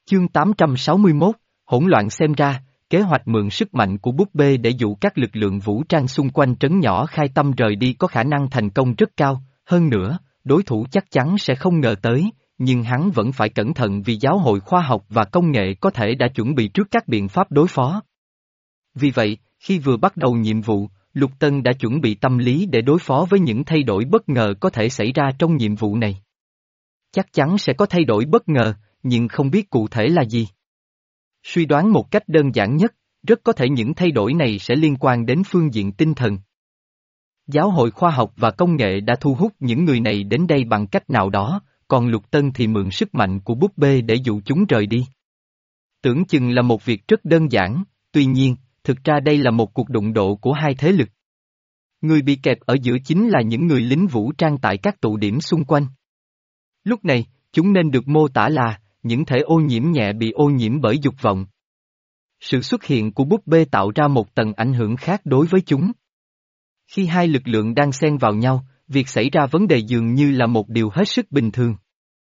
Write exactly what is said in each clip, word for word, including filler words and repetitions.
Chương tám trăm sáu mươi mốt, hỗn loạn xem ra, kế hoạch mượn sức mạnh của búp bê để dụ các lực lượng vũ trang xung quanh trấn nhỏ khai tâm rời đi có khả năng thành công rất cao, hơn nữa, đối thủ chắc chắn sẽ không ngờ tới, nhưng hắn vẫn phải cẩn thận vì giáo hội khoa học và công nghệ có thể đã chuẩn bị trước các biện pháp đối phó. Vì vậy, khi vừa bắt đầu nhiệm vụ, Lục Tân đã chuẩn bị tâm lý để đối phó với những thay đổi bất ngờ có thể xảy ra trong nhiệm vụ này. Chắc chắn sẽ có thay đổi bất ngờ, nhưng không biết cụ thể là gì. Suy đoán một cách đơn giản nhất, rất có thể những thay đổi này sẽ liên quan đến phương diện tinh thần. Giáo hội khoa học và công nghệ đã thu hút những người này đến đây bằng cách nào đó, còn Lục Tân thì mượn sức mạnh của búp bê để dụ chúng rời đi. Tưởng chừng là một việc rất đơn giản, tuy nhiên, thực ra đây là một cuộc đụng độ của hai thế lực. Người bị kẹp ở giữa chính là những người lính vũ trang tại các tụ điểm xung quanh. Lúc này, chúng nên được mô tả là những thể ô nhiễm nhẹ bị ô nhiễm bởi dục vọng. Sự xuất hiện của búp bê tạo ra một tầng ảnh hưởng khác đối với chúng. Khi hai lực lượng đang xen vào nhau, việc xảy ra vấn đề dường như là một điều hết sức bình thường.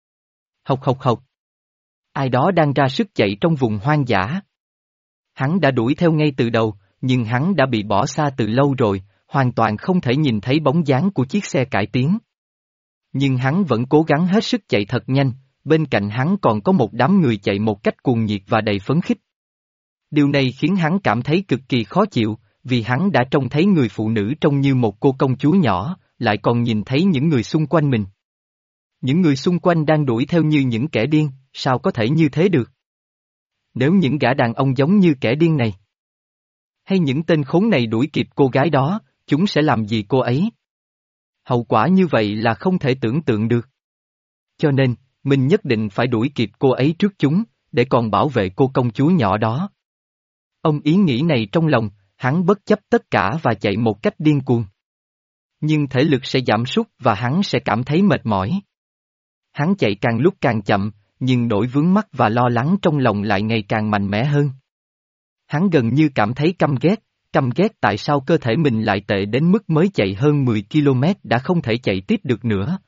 Hộc hộc hộc. Ai đó đang ra sức chạy trong vùng hoang dã. Hắn đã đuổi theo ngay từ đầu, nhưng hắn đã bị bỏ xa từ lâu rồi, hoàn toàn không thể nhìn thấy bóng dáng của chiếc xe cải tiến. Nhưng hắn vẫn cố gắng hết sức chạy thật nhanh, bên cạnh hắn còn có một đám người chạy một cách cuồng nhiệt và đầy phấn khích. Điều này khiến hắn cảm thấy cực kỳ khó chịu, vì hắn đã trông thấy người phụ nữ trông như một cô công chúa nhỏ, lại còn nhìn thấy những người xung quanh mình. Những người xung quanh đang đuổi theo như những kẻ điên, sao có thể như thế được? Nếu những gã đàn ông giống như kẻ điên này, hay những tên khốn này đuổi kịp cô gái đó, chúng sẽ làm gì cô ấy? Hậu quả như vậy là không thể tưởng tượng được. Cho nên, mình nhất định phải đuổi kịp cô ấy trước chúng, để còn bảo vệ cô công chúa nhỏ đó. Ông ý nghĩ này trong lòng, hắn bất chấp tất cả và chạy một cách điên cuồng. Nhưng thể lực sẽ giảm sút và hắn sẽ cảm thấy mệt mỏi. Hắn chạy càng lúc càng chậm, nhưng nỗi vướng mắc và lo lắng trong lòng lại ngày càng mạnh mẽ hơn. Hắn gần như cảm thấy căm ghét, căm ghét tại sao cơ thể mình lại tệ đến mức mới chạy hơn mười ki lô mét đã không thể chạy tiếp được nữa.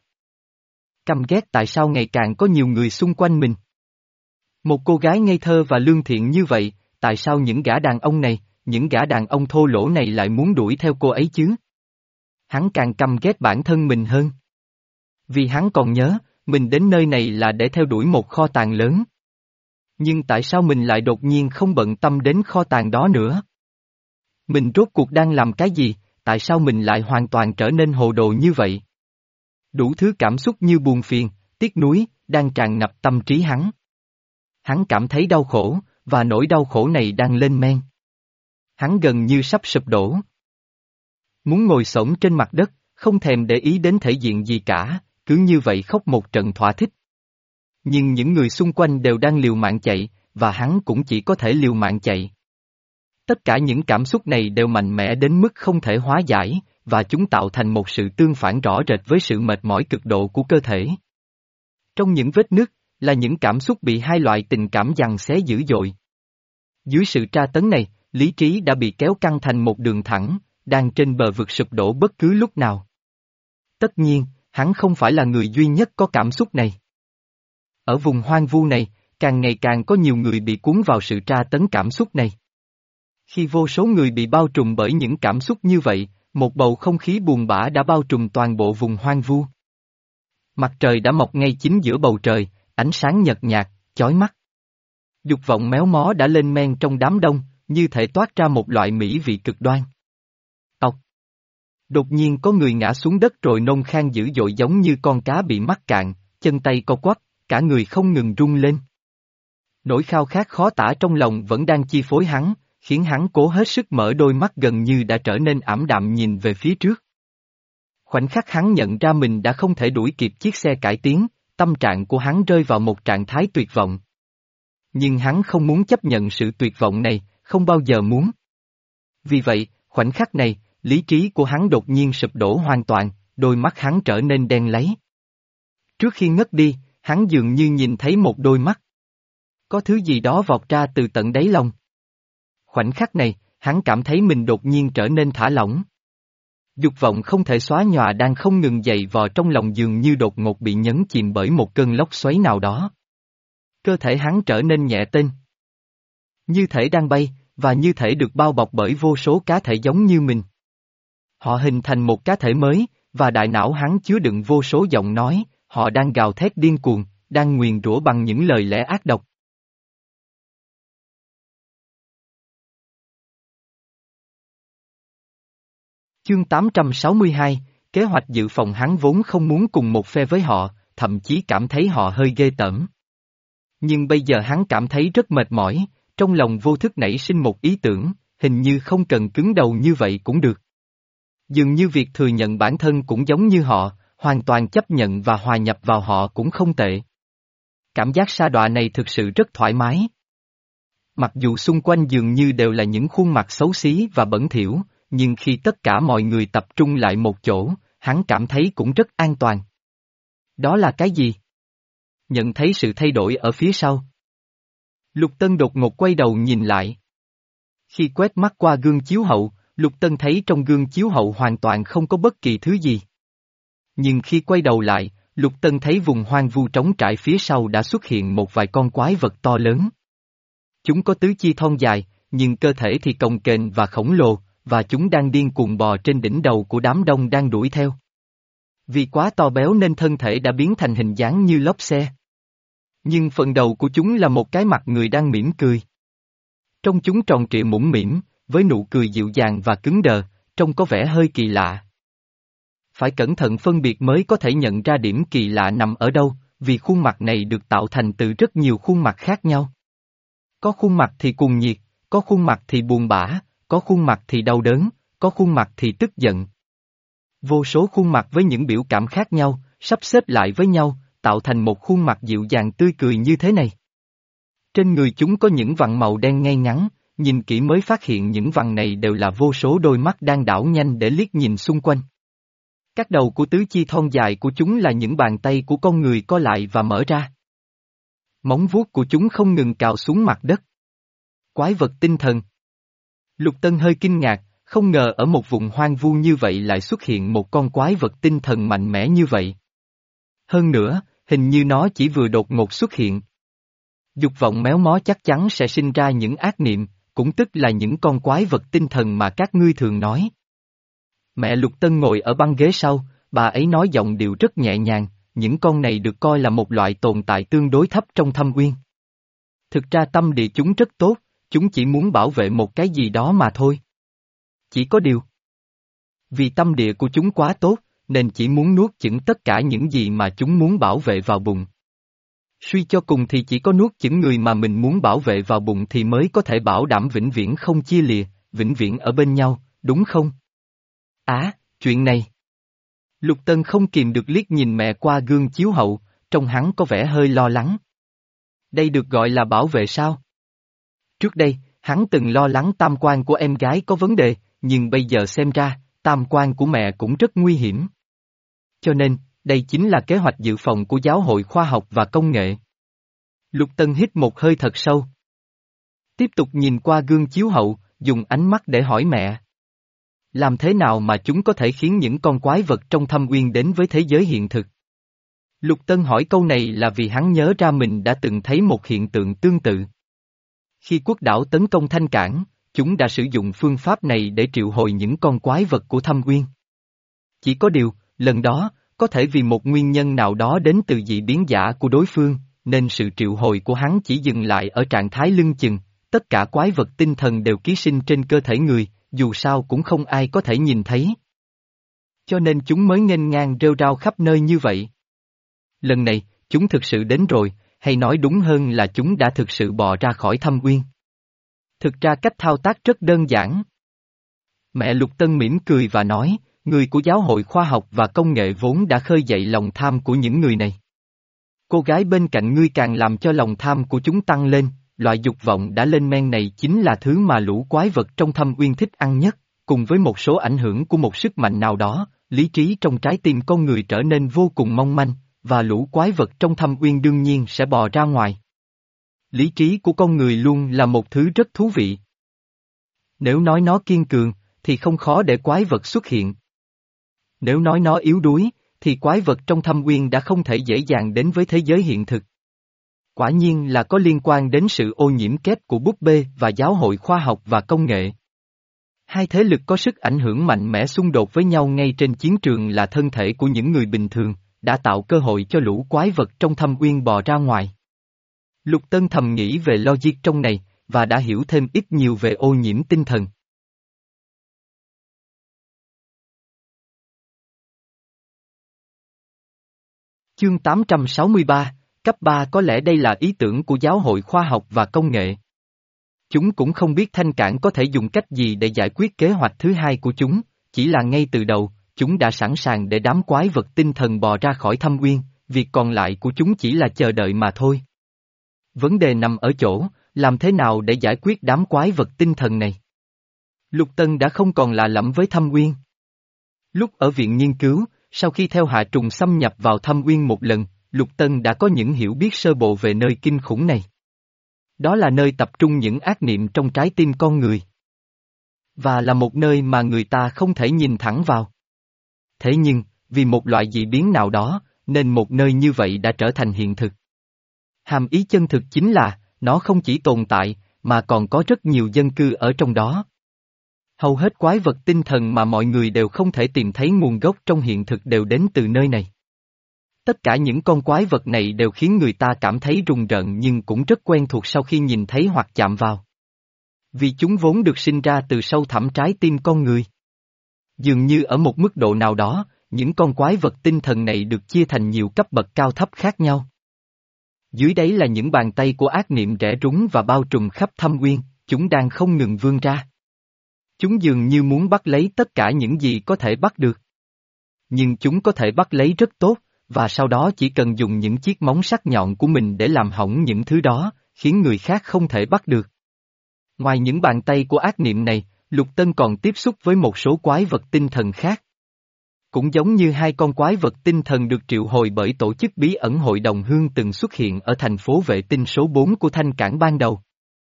Căm ghét tại sao ngày càng có nhiều người xung quanh mình. Một cô gái ngây thơ và lương thiện như vậy, tại sao những gã đàn ông này, những gã đàn ông thô lỗ này lại muốn đuổi theo cô ấy chứ? Hắn càng căm ghét bản thân mình hơn. Vì hắn còn nhớ, mình đến nơi này là để theo đuổi một kho tàng lớn. Nhưng tại sao mình lại đột nhiên không bận tâm đến kho tàng đó nữa? Mình rốt cuộc đang làm cái gì, tại sao mình lại hoàn toàn trở nên hồ đồ như vậy? Đủ thứ cảm xúc như buồn phiền, tiếc nuối, đang tràn ngập tâm trí hắn. Hắn cảm thấy đau khổ, và nỗi đau khổ này đang lên men. Hắn gần như sắp sụp đổ. Muốn ngồi xổm trên mặt đất, không thèm để ý đến thể diện gì cả, cứ như vậy khóc một trận thỏa thích. Nhưng những người xung quanh đều đang liều mạng chạy, và hắn cũng chỉ có thể liều mạng chạy. Tất cả những cảm xúc này đều mạnh mẽ đến mức không thể hóa giải, và chúng tạo thành một sự tương phản rõ rệt với sự mệt mỏi cực độ của cơ thể. Trong những vết nứt, là những cảm xúc bị hai loại tình cảm giằng xé dữ dội. Dưới sự tra tấn này, lý trí đã bị kéo căng thành một đường thẳng, đang trên bờ vực sụp đổ bất cứ lúc nào. Tất nhiên, hắn không phải là người duy nhất có cảm xúc này. Ở vùng hoang vu này, càng ngày càng có nhiều người bị cuốn vào sự tra tấn cảm xúc này. Khi vô số người bị bao trùm bởi những cảm xúc như vậy, một bầu không khí buồn bã đã bao trùm toàn bộ vùng hoang vu. Mặt trời đã mọc ngay chính giữa bầu trời, ánh sáng nhợt nhạt, chói mắt. Dục vọng méo mó đã lên men trong đám đông, như thể toát ra một loại mỹ vị cực đoan. Ọc! Đột nhiên có người ngã xuống đất rồi nôn khan dữ dội giống như con cá bị mắc cạn, chân tay co quắp, cả người không ngừng rung lên. Nỗi khao khát khó tả trong lòng vẫn đang chi phối hắn, khiến hắn cố hết sức mở đôi mắt gần như đã trở nên ảm đạm nhìn về phía trước. Khoảnh khắc hắn nhận ra mình đã không thể đuổi kịp chiếc xe cải tiến, tâm trạng của hắn rơi vào một trạng thái tuyệt vọng. Nhưng hắn không muốn chấp nhận sự tuyệt vọng này, không bao giờ muốn. Vì vậy, khoảnh khắc này, lý trí của hắn đột nhiên sụp đổ hoàn toàn, đôi mắt hắn trở nên đen láy. Trước khi ngất đi, hắn dường như nhìn thấy một đôi mắt. Có thứ gì đó vọt ra từ tận đáy lòng. Khoảnh khắc này, hắn cảm thấy mình đột nhiên trở nên thả lỏng. Dục vọng không thể xóa nhòa đang không ngừng dày vò trong lòng dường như đột ngột bị nhấn chìm bởi một cơn lốc xoáy nào đó. Cơ thể hắn trở nên nhẹ tên. Như thể đang bay, và như thể được bao bọc bởi vô số cá thể giống như mình. Họ hình thành một cá thể mới, và đại não hắn chứa đựng vô số giọng nói, họ đang gào thét điên cuồng, đang nguyền rủa bằng những lời lẽ ác độc. Chương tám trăm sáu mươi hai, kế hoạch dự phòng. Hắn vốn không muốn cùng một phe với họ, thậm chí cảm thấy họ hơi ghê tởm. Nhưng bây giờ hắn cảm thấy rất mệt mỏi, trong lòng vô thức nảy sinh một ý tưởng, hình như không cần cứng đầu như vậy cũng được. Dường như việc thừa nhận bản thân cũng giống như họ, hoàn toàn chấp nhận và hòa nhập vào họ cũng không tệ. Cảm giác sa đọa này thực sự rất thoải mái. Mặc dù xung quanh dường như đều là những khuôn mặt xấu xí và bẩn thỉu, nhưng khi tất cả mọi người tập trung lại một chỗ, hắn cảm thấy cũng rất an toàn. Đó là cái gì? Nhận thấy sự thay đổi ở phía sau. Lục Tân đột ngột quay đầu nhìn lại. Khi quét mắt qua gương chiếu hậu, Lục Tân thấy trong gương chiếu hậu hoàn toàn không có bất kỳ thứ gì. Nhưng khi quay đầu lại, Lục Tân thấy vùng hoang vu trống trải phía sau đã xuất hiện một vài con quái vật to lớn. Chúng có tứ chi thon dài, nhưng cơ thể thì cồng kềnh và khổng lồ, và chúng đang điên cuồng bò trên đỉnh đầu của đám đông đang đuổi theo. Vì quá to béo nên thân thể đã biến thành hình dáng như lốp xe. Nhưng phần đầu của chúng là một cái mặt người đang mỉm cười. Trông chúng tròn trịa mũm mĩm, với nụ cười dịu dàng và cứng đờ, trông có vẻ hơi kỳ lạ. Phải cẩn thận phân biệt mới có thể nhận ra điểm kỳ lạ nằm ở đâu, vì khuôn mặt này được tạo thành từ rất nhiều khuôn mặt khác nhau. Có khuôn mặt thì cuồng nhiệt, có khuôn mặt thì buồn bã, có khuôn mặt thì đau đớn, có khuôn mặt thì tức giận. Vô số khuôn mặt với những biểu cảm khác nhau, sắp xếp lại với nhau, tạo thành một khuôn mặt dịu dàng tươi cười như thế này. Trên người chúng có những vằn màu đen ngay ngắn, nhìn kỹ mới phát hiện những vằn này đều là vô số đôi mắt đang đảo nhanh để liếc nhìn xung quanh. Các đầu của tứ chi thon dài của chúng là những bàn tay của con người co lại và mở ra. Móng vuốt của chúng không ngừng cào xuống mặt đất. Quái vật tinh thần. Lục Tân hơi kinh ngạc, không ngờ ở một vùng hoang vu như vậy lại xuất hiện một con quái vật tinh thần mạnh mẽ như vậy. Hơn nữa, hình như nó chỉ vừa đột ngột xuất hiện. Dục vọng méo mó chắc chắn sẽ sinh ra những ác niệm, cũng tức là những con quái vật tinh thần mà các ngươi thường nói. Mẹ Lục Tân ngồi ở băng ghế sau, bà ấy nói giọng điệu rất nhẹ nhàng, những con này được coi là một loại tồn tại tương đối thấp trong thâm uyên. Thực ra tâm địa chúng rất tốt, chúng chỉ muốn bảo vệ một cái gì đó mà thôi. Chỉ có điều. Vì tâm địa của chúng quá tốt, nên chỉ muốn nuốt chửng tất cả những gì mà chúng muốn bảo vệ vào bụng. Suy cho cùng thì chỉ có nuốt chửng người mà mình muốn bảo vệ vào bụng thì mới có thể bảo đảm vĩnh viễn không chia lìa, vĩnh viễn ở bên nhau, đúng không? Á, chuyện này. Lục Tân không kìm được liếc nhìn mẹ qua gương chiếu hậu, trông hắn có vẻ hơi lo lắng. Đây được gọi là bảo vệ sao? Trước đây, hắn từng lo lắng tam quan của em gái có vấn đề, nhưng bây giờ xem ra, tam quan của mẹ cũng rất nguy hiểm. Cho nên, đây chính là kế hoạch dự phòng của Giáo hội Khoa học và Công nghệ. Lục Tân hít một hơi thật sâu. Tiếp tục nhìn qua gương chiếu hậu, dùng ánh mắt để hỏi mẹ. Làm thế nào mà chúng có thể khiến những con quái vật trong thâm uyên đến với thế giới hiện thực? Lục Tân hỏi câu này là vì hắn nhớ ra mình đã từng thấy một hiện tượng tương tự. Khi quốc đảo tấn công Thanh Cảng, chúng đã sử dụng phương pháp này để triệu hồi những con quái vật của thâm uyên. Chỉ có điều, lần đó, có thể vì một nguyên nhân nào đó đến từ dị biến giả của đối phương, nên sự triệu hồi của hắn chỉ dừng lại ở trạng thái lưng chừng, tất cả quái vật tinh thần đều ký sinh trên cơ thể người, dù sao cũng không ai có thể nhìn thấy. Cho nên chúng mới nghênh ngang rêu rao khắp nơi như vậy. Lần này, chúng thực sự đến rồi, hay nói đúng hơn là chúng đã thực sự bò ra khỏi thâm uyên. Thực ra cách thao tác rất đơn giản. Mẹ Lục Tân mỉm cười và nói, người của Giáo hội Khoa học và Công nghệ vốn đã khơi dậy lòng tham của những người này. Cô gái bên cạnh ngươi càng làm cho lòng tham của chúng tăng lên, loại dục vọng đã lên men này chính là thứ mà lũ quái vật trong thâm uyên thích ăn nhất, cùng với một số ảnh hưởng của một sức mạnh nào đó, lý trí trong trái tim con người trở nên vô cùng mong manh, và lũ quái vật trong thâm uyên đương nhiên sẽ bò ra ngoài. Lý trí của con người luôn là một thứ rất thú vị. Nếu nói nó kiên cường, thì không khó để quái vật xuất hiện. Nếu nói nó yếu đuối, thì quái vật trong thâm uyên đã không thể dễ dàng đến với thế giới hiện thực. Quả nhiên là có liên quan đến sự ô nhiễm kép của búp bê và giáo hội khoa học và công nghệ. Hai thế lực có sức ảnh hưởng mạnh mẽ xung đột với nhau ngay trên chiến trường là thân thể của những người bình thường, đã tạo cơ hội cho lũ quái vật trong thâm uyên bò ra ngoài. Lục Tân thầm nghĩ về logic trong này, và đã hiểu thêm ít nhiều về ô nhiễm tinh thần. Chương tám trăm sáu mươi ba, cấp ba có lẽ đây là ý tưởng của giáo hội khoa học và công nghệ. Chúng cũng không biết Thanh Cảng có thể dùng cách gì để giải quyết kế hoạch thứ hai của chúng, chỉ là ngay từ đầu, chúng đã sẵn sàng để đám quái vật tinh thần bò ra khỏi thâm uyên, việc còn lại của chúng chỉ là chờ đợi mà thôi. Vấn đề nằm ở chỗ, làm thế nào để giải quyết đám quái vật tinh thần này? Lục Tân đã không còn lạ lẫm với thâm uyên. Lúc ở viện nghiên cứu, sau khi theo Hạ Trùng xâm nhập vào thâm uyên một lần, Lục Tân đã có những hiểu biết sơ bộ về nơi kinh khủng này. Đó là nơi tập trung những ác niệm trong trái tim con người. Và là một nơi mà người ta không thể nhìn thẳng vào. Thế nhưng, vì một loại dị biến nào đó, nên một nơi như vậy đã trở thành hiện thực. Hàm ý chân thực chính là, nó không chỉ tồn tại, mà còn có rất nhiều dân cư ở trong đó. Hầu hết quái vật tinh thần mà mọi người đều không thể tìm thấy nguồn gốc trong hiện thực đều đến từ nơi này. Tất cả những con quái vật này đều khiến người ta cảm thấy rùng rợn nhưng cũng rất quen thuộc sau khi nhìn thấy hoặc chạm vào. Vì chúng vốn được sinh ra từ sâu thẳm trái tim con người. Dường như ở một mức độ nào đó, những con quái vật tinh thần này được chia thành nhiều cấp bậc cao thấp khác nhau. Dưới đấy là những bàn tay của ác niệm rẽ rúng và bao trùm khắp thâm uyên, chúng đang không ngừng vươn ra. Chúng dường như muốn bắt lấy tất cả những gì có thể bắt được. Nhưng chúng có thể bắt lấy rất tốt, và sau đó chỉ cần dùng những chiếc móng sắc nhọn của mình để làm hỏng những thứ đó, khiến người khác không thể bắt được. Ngoài những bàn tay của ác niệm này, Lục Tân còn tiếp xúc với một số quái vật tinh thần khác. Cũng giống như hai con quái vật tinh thần được triệu hồi bởi tổ chức bí ẩn Hội đồng Hương từng xuất hiện ở thành phố vệ tinh số bốn của Thanh Cảng ban đầu.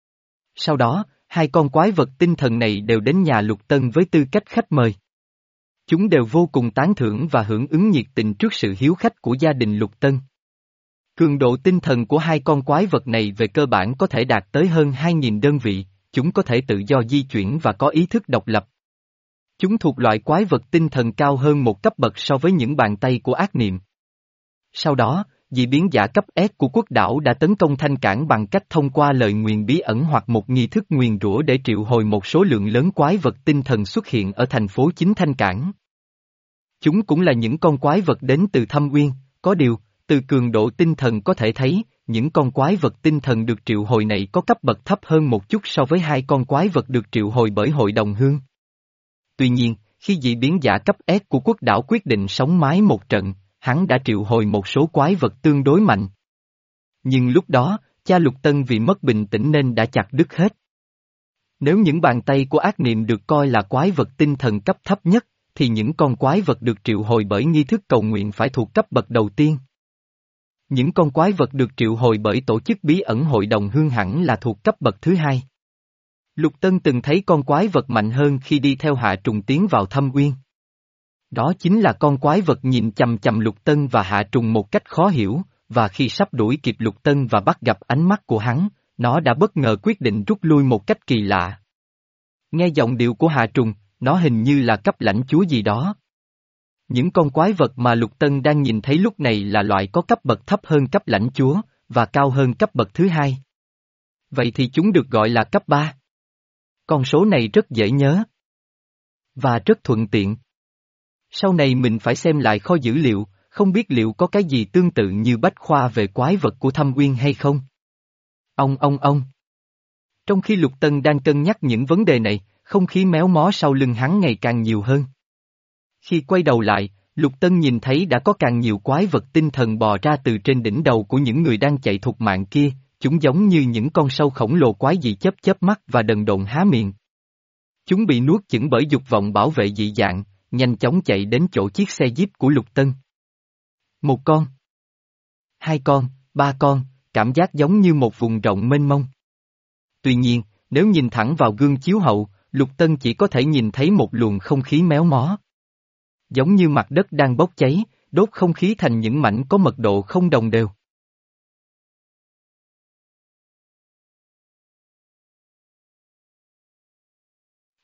Sau đó, hai con quái vật tinh thần này đều đến nhà Lục Tân với tư cách khách mời. Chúng đều vô cùng tán thưởng và hưởng ứng nhiệt tình trước sự hiếu khách của gia đình Lục Tân. Cường độ tinh thần của hai con quái vật này về cơ bản có thể đạt tới hơn hai nghìn đơn vị, chúng có thể tự do di chuyển và có ý thức độc lập. Chúng thuộc loại quái vật tinh thần cao hơn một cấp bậc so với những bàn tay của ác niệm. Sau đó, dị biến giả cấp S của quốc đảo đã tấn công Thanh Cảng bằng cách thông qua lời nguyền bí ẩn hoặc một nghi thức nguyền rủa để triệu hồi một số lượng lớn quái vật tinh thần xuất hiện ở thành phố chính Thanh Cảng. Chúng cũng là những con quái vật đến từ thâm uyên, có điều, từ cường độ tinh thần có thể thấy, những con quái vật tinh thần được triệu hồi này có cấp bậc thấp hơn một chút so với hai con quái vật được triệu hồi bởi Hội đồng Hương. Tuy nhiên, khi dị biến giả cấp S của quốc đảo quyết định sống mái một trận, hắn đã triệu hồi một số quái vật tương đối mạnh. Nhưng lúc đó, cha Lục Tân vì mất bình tĩnh nên đã chặt đứt hết. Nếu những bàn tay của ác niệm được coi là quái vật tinh thần cấp thấp nhất, thì những con quái vật được triệu hồi bởi nghi thức cầu nguyện phải thuộc cấp bậc đầu tiên. Những con quái vật được triệu hồi bởi tổ chức bí ẩn Hội đồng Hương hẳn là thuộc cấp bậc thứ hai. Lục Tân từng thấy con quái vật mạnh hơn khi đi theo Hạ Trùng tiến vào thâm uyên. Đó chính là con quái vật nhìn chằm chằm Lục Tân và Hạ Trùng một cách khó hiểu, và khi sắp đuổi kịp Lục Tân và bắt gặp ánh mắt của hắn, nó đã bất ngờ quyết định rút lui một cách kỳ lạ. Nghe giọng điệu của Hạ Trùng, nó hình như là cấp lãnh chúa gì đó. Những con quái vật mà Lục Tân đang nhìn thấy lúc này là loại có cấp bậc thấp hơn cấp lãnh chúa, và cao hơn cấp bậc thứ hai. Vậy thì chúng được gọi là cấp ba. Con số này rất dễ nhớ. Và rất thuận tiện. Sau này mình phải xem lại kho dữ liệu, không biết liệu có cái gì tương tự như bách khoa về quái vật của thâm uyên hay không? Ông ông ông. Trong khi Lục Tân đang cân nhắc những vấn đề này, không khí méo mó sau lưng hắn ngày càng nhiều hơn. Khi quay đầu lại, Lục Tân nhìn thấy đã có càng nhiều quái vật tinh thần bò ra từ trên đỉnh đầu của những người đang chạy thục mạng kia, chúng giống như những con sâu khổng lồ quái dị chớp chớp mắt và đần độn há miệng. Chúng bị nuốt chửng bởi dục vọng bảo vệ dị dạng, nhanh chóng chạy đến chỗ chiếc xe jeep của Lục Tân. Một con, hai con, ba con, cảm giác giống như một vùng rộng mênh mông. Tuy nhiên, nếu nhìn thẳng vào gương chiếu hậu, Lục Tân chỉ có thể nhìn thấy một luồng không khí méo mó. Giống như mặt đất đang bốc cháy, đốt không khí thành những mảnh có mật độ không đồng đều.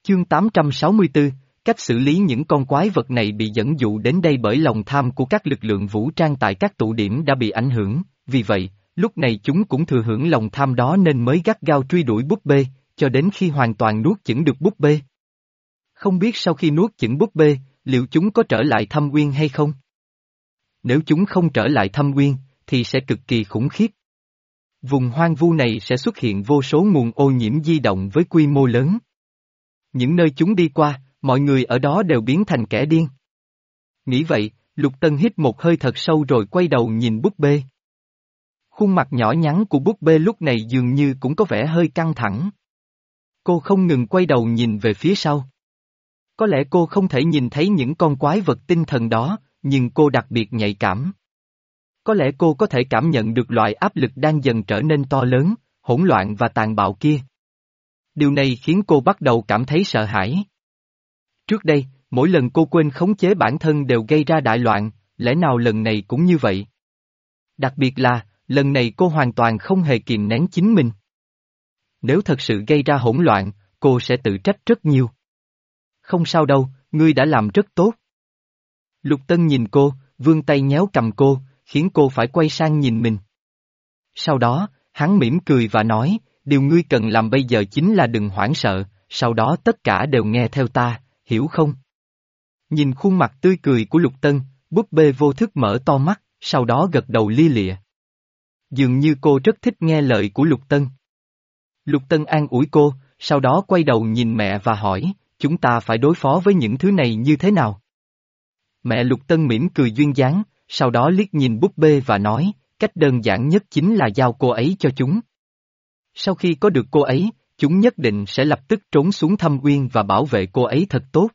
Chương tám trăm sáu mươi tư, cách xử lý những con quái vật này bị dẫn dụ đến đây bởi lòng tham của các lực lượng vũ trang tại các tụ điểm đã bị ảnh hưởng, vì vậy, lúc này chúng cũng thừa hưởng lòng tham đó nên mới gắt gao truy đuổi búp bê, cho đến khi hoàn toàn nuốt chửng được búp bê. Không biết sau khi nuốt chửng búp bê, liệu chúng có trở lại thâm uyên hay không? Nếu chúng không trở lại thâm uyên, thì sẽ cực kỳ khủng khiếp. Vùng hoang vu này sẽ xuất hiện vô số nguồn ô nhiễm di động với quy mô lớn. Những nơi chúng đi qua, mọi người ở đó đều biến thành kẻ điên. Nghĩ vậy, Lục Tân hít một hơi thật sâu rồi quay đầu nhìn búp bê. Khuôn mặt nhỏ nhắn của búp bê lúc này dường như cũng có vẻ hơi căng thẳng. Cô không ngừng quay đầu nhìn về phía sau. Có lẽ cô không thể nhìn thấy những con quái vật tinh thần đó, nhưng cô đặc biệt nhạy cảm. Có lẽ cô có thể cảm nhận được loại áp lực đang dần trở nên to lớn, hỗn loạn và tàn bạo kia. Điều này khiến cô bắt đầu cảm thấy sợ hãi. Trước đây, mỗi lần cô quên khống chế bản thân đều gây ra đại loạn, lẽ nào lần này cũng như vậy? Đặc biệt là, lần này cô hoàn toàn không hề kìm nén chính mình. Nếu thật sự gây ra hỗn loạn, cô sẽ tự trách rất nhiều. Không sao đâu, ngươi đã làm rất tốt. Lục Tân nhìn cô, vươn tay nhéo cầm cô, khiến cô phải quay sang nhìn mình. Sau đó, hắn mỉm cười và nói, điều ngươi cần làm bây giờ chính là đừng hoảng sợ, sau đó tất cả đều nghe theo ta, hiểu không? Nhìn khuôn mặt tươi cười của Lục Tân, búp bê vô thức mở to mắt, sau đó gật đầu lia lịa. Dường như cô rất thích nghe lời của Lục Tân. Lục Tân an ủi cô, sau đó quay đầu nhìn mẹ và hỏi, chúng ta phải đối phó với những thứ này như thế nào? Mẹ Lục Tân mỉm cười duyên dáng, sau đó liếc nhìn búp bê và nói, cách đơn giản nhất chính là giao cô ấy cho chúng. Sau khi có được cô ấy, chúng nhất định sẽ lập tức trốn xuống thâm uyên và bảo vệ cô ấy thật tốt.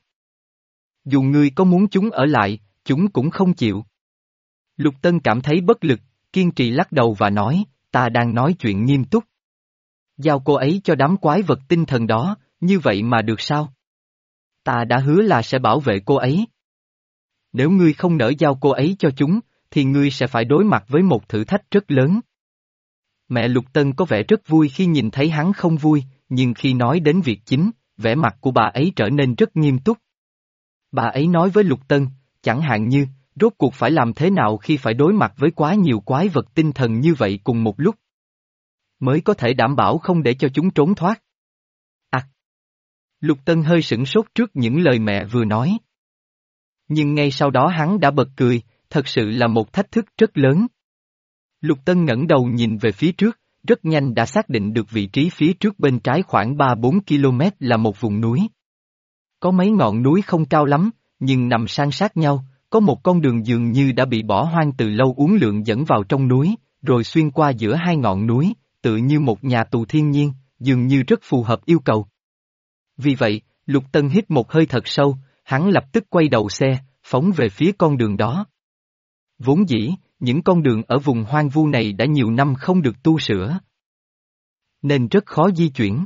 Dù ngươi có muốn chúng ở lại, chúng cũng không chịu. Lục Tân cảm thấy bất lực, kiên trì lắc đầu và nói, ta đang nói chuyện nghiêm túc. Giao cô ấy cho đám quái vật tinh thần đó, như vậy mà được sao? Ta đã hứa là sẽ bảo vệ cô ấy. Nếu ngươi không nỡ giao cô ấy cho chúng, thì ngươi sẽ phải đối mặt với một thử thách rất lớn. Mẹ Lục Tân có vẻ rất vui khi nhìn thấy hắn không vui, nhưng khi nói đến việc chính, vẻ mặt của bà ấy trở nên rất nghiêm túc. Bà ấy nói với Lục Tân, chẳng hạn như, rốt cuộc phải làm thế nào khi phải đối mặt với quá nhiều quái vật tinh thần như vậy cùng một lúc. Mới có thể đảm bảo không để cho chúng trốn thoát. À! Lục Tân hơi sửng sốt trước những lời mẹ vừa nói. Nhưng ngay sau đó hắn đã bật cười, thật sự là một thách thức rất lớn. Lục Tân ngẩng đầu nhìn về phía trước, rất nhanh đã xác định được vị trí phía trước bên trái khoảng ba bốn ki lô mét là một vùng núi. Có mấy ngọn núi không cao lắm, nhưng nằm san sát nhau, có một con đường dường như đã bị bỏ hoang từ lâu uốn lượn dẫn vào trong núi, rồi xuyên qua giữa hai ngọn núi, tự như một nhà tù thiên nhiên, dường như rất phù hợp yêu cầu. Vì vậy, Lục Tân hít một hơi thật sâu, hắn lập tức quay đầu xe, phóng về phía con đường đó. Vốn dĩ, những con đường ở vùng hoang vu này đã nhiều năm không được tu sửa, nên rất khó di chuyển.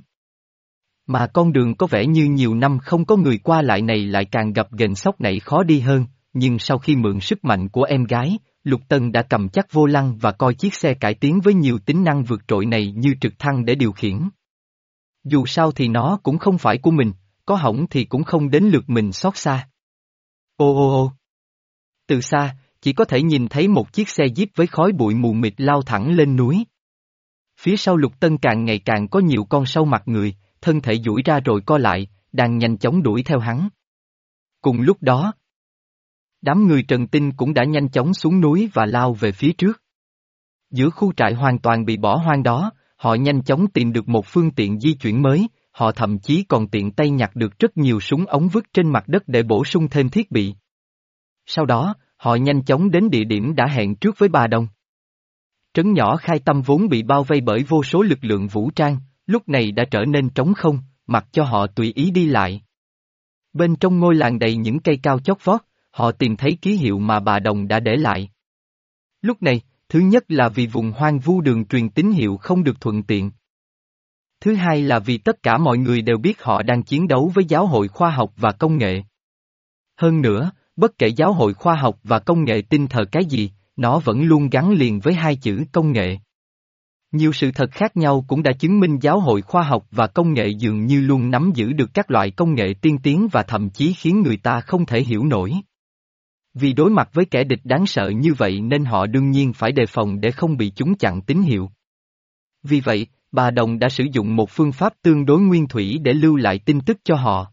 Mà con đường có vẻ như nhiều năm không có người qua lại này lại càng gập ghềnh sóc nảy khó đi hơn, nhưng sau khi mượn sức mạnh của em gái, Lục Tân đã cầm chắc vô lăng và coi chiếc xe cải tiến với nhiều tính năng vượt trội này như trực thăng để điều khiển. Dù sao thì nó cũng không phải của mình, có hỏng thì cũng không đến lượt mình xót xa. Ô ô ô! Từ xa, chỉ có thể nhìn thấy một chiếc xe jeep với khói bụi mù mịt lao thẳng lên núi. Phía sau Lục Tân càng ngày càng có nhiều con sâu mặt người, thân thể duỗi ra rồi co lại, đang nhanh chóng đuổi theo hắn. Cùng lúc đó, đám người Trần Tinh cũng đã nhanh chóng xuống núi và lao về phía trước. Giữa khu trại hoàn toàn bị bỏ hoang đó, họ nhanh chóng tìm được một phương tiện di chuyển mới, họ thậm chí còn tiện tay nhặt được rất nhiều súng ống vứt trên mặt đất để bổ sung thêm thiết bị. Sau đó, họ nhanh chóng đến địa điểm đã hẹn trước với Bà Đồng. Trấn nhỏ Khai Tâm vốn bị bao vây bởi vô số lực lượng vũ trang, lúc này đã trở nên trống không, mặc cho họ tùy ý đi lại. Bên trong ngôi làng đầy những cây cao chót vót, họ tìm thấy ký hiệu mà Bà Đồng đã để lại. Lúc này, thứ nhất là vì vùng hoang vu đường truyền tín hiệu không được thuận tiện. Thứ hai là vì tất cả mọi người đều biết họ đang chiến đấu với Giáo hội Khoa học và Công nghệ. Hơn nữa, bất kể Giáo hội Khoa học và Công nghệ tin thờ cái gì, nó vẫn luôn gắn liền với hai chữ công nghệ. Nhiều sự thật khác nhau cũng đã chứng minh giáo hội khoa học và công nghệ dường như luôn nắm giữ được các loại công nghệ tiên tiến và thậm chí khiến người ta không thể hiểu nổi. Vì đối mặt với kẻ địch đáng sợ như vậy nên họ đương nhiên phải đề phòng để không bị chúng chặn tín hiệu. Vì vậy, bà Đồng đã sử dụng một phương pháp tương đối nguyên thủy để lưu lại tin tức cho họ.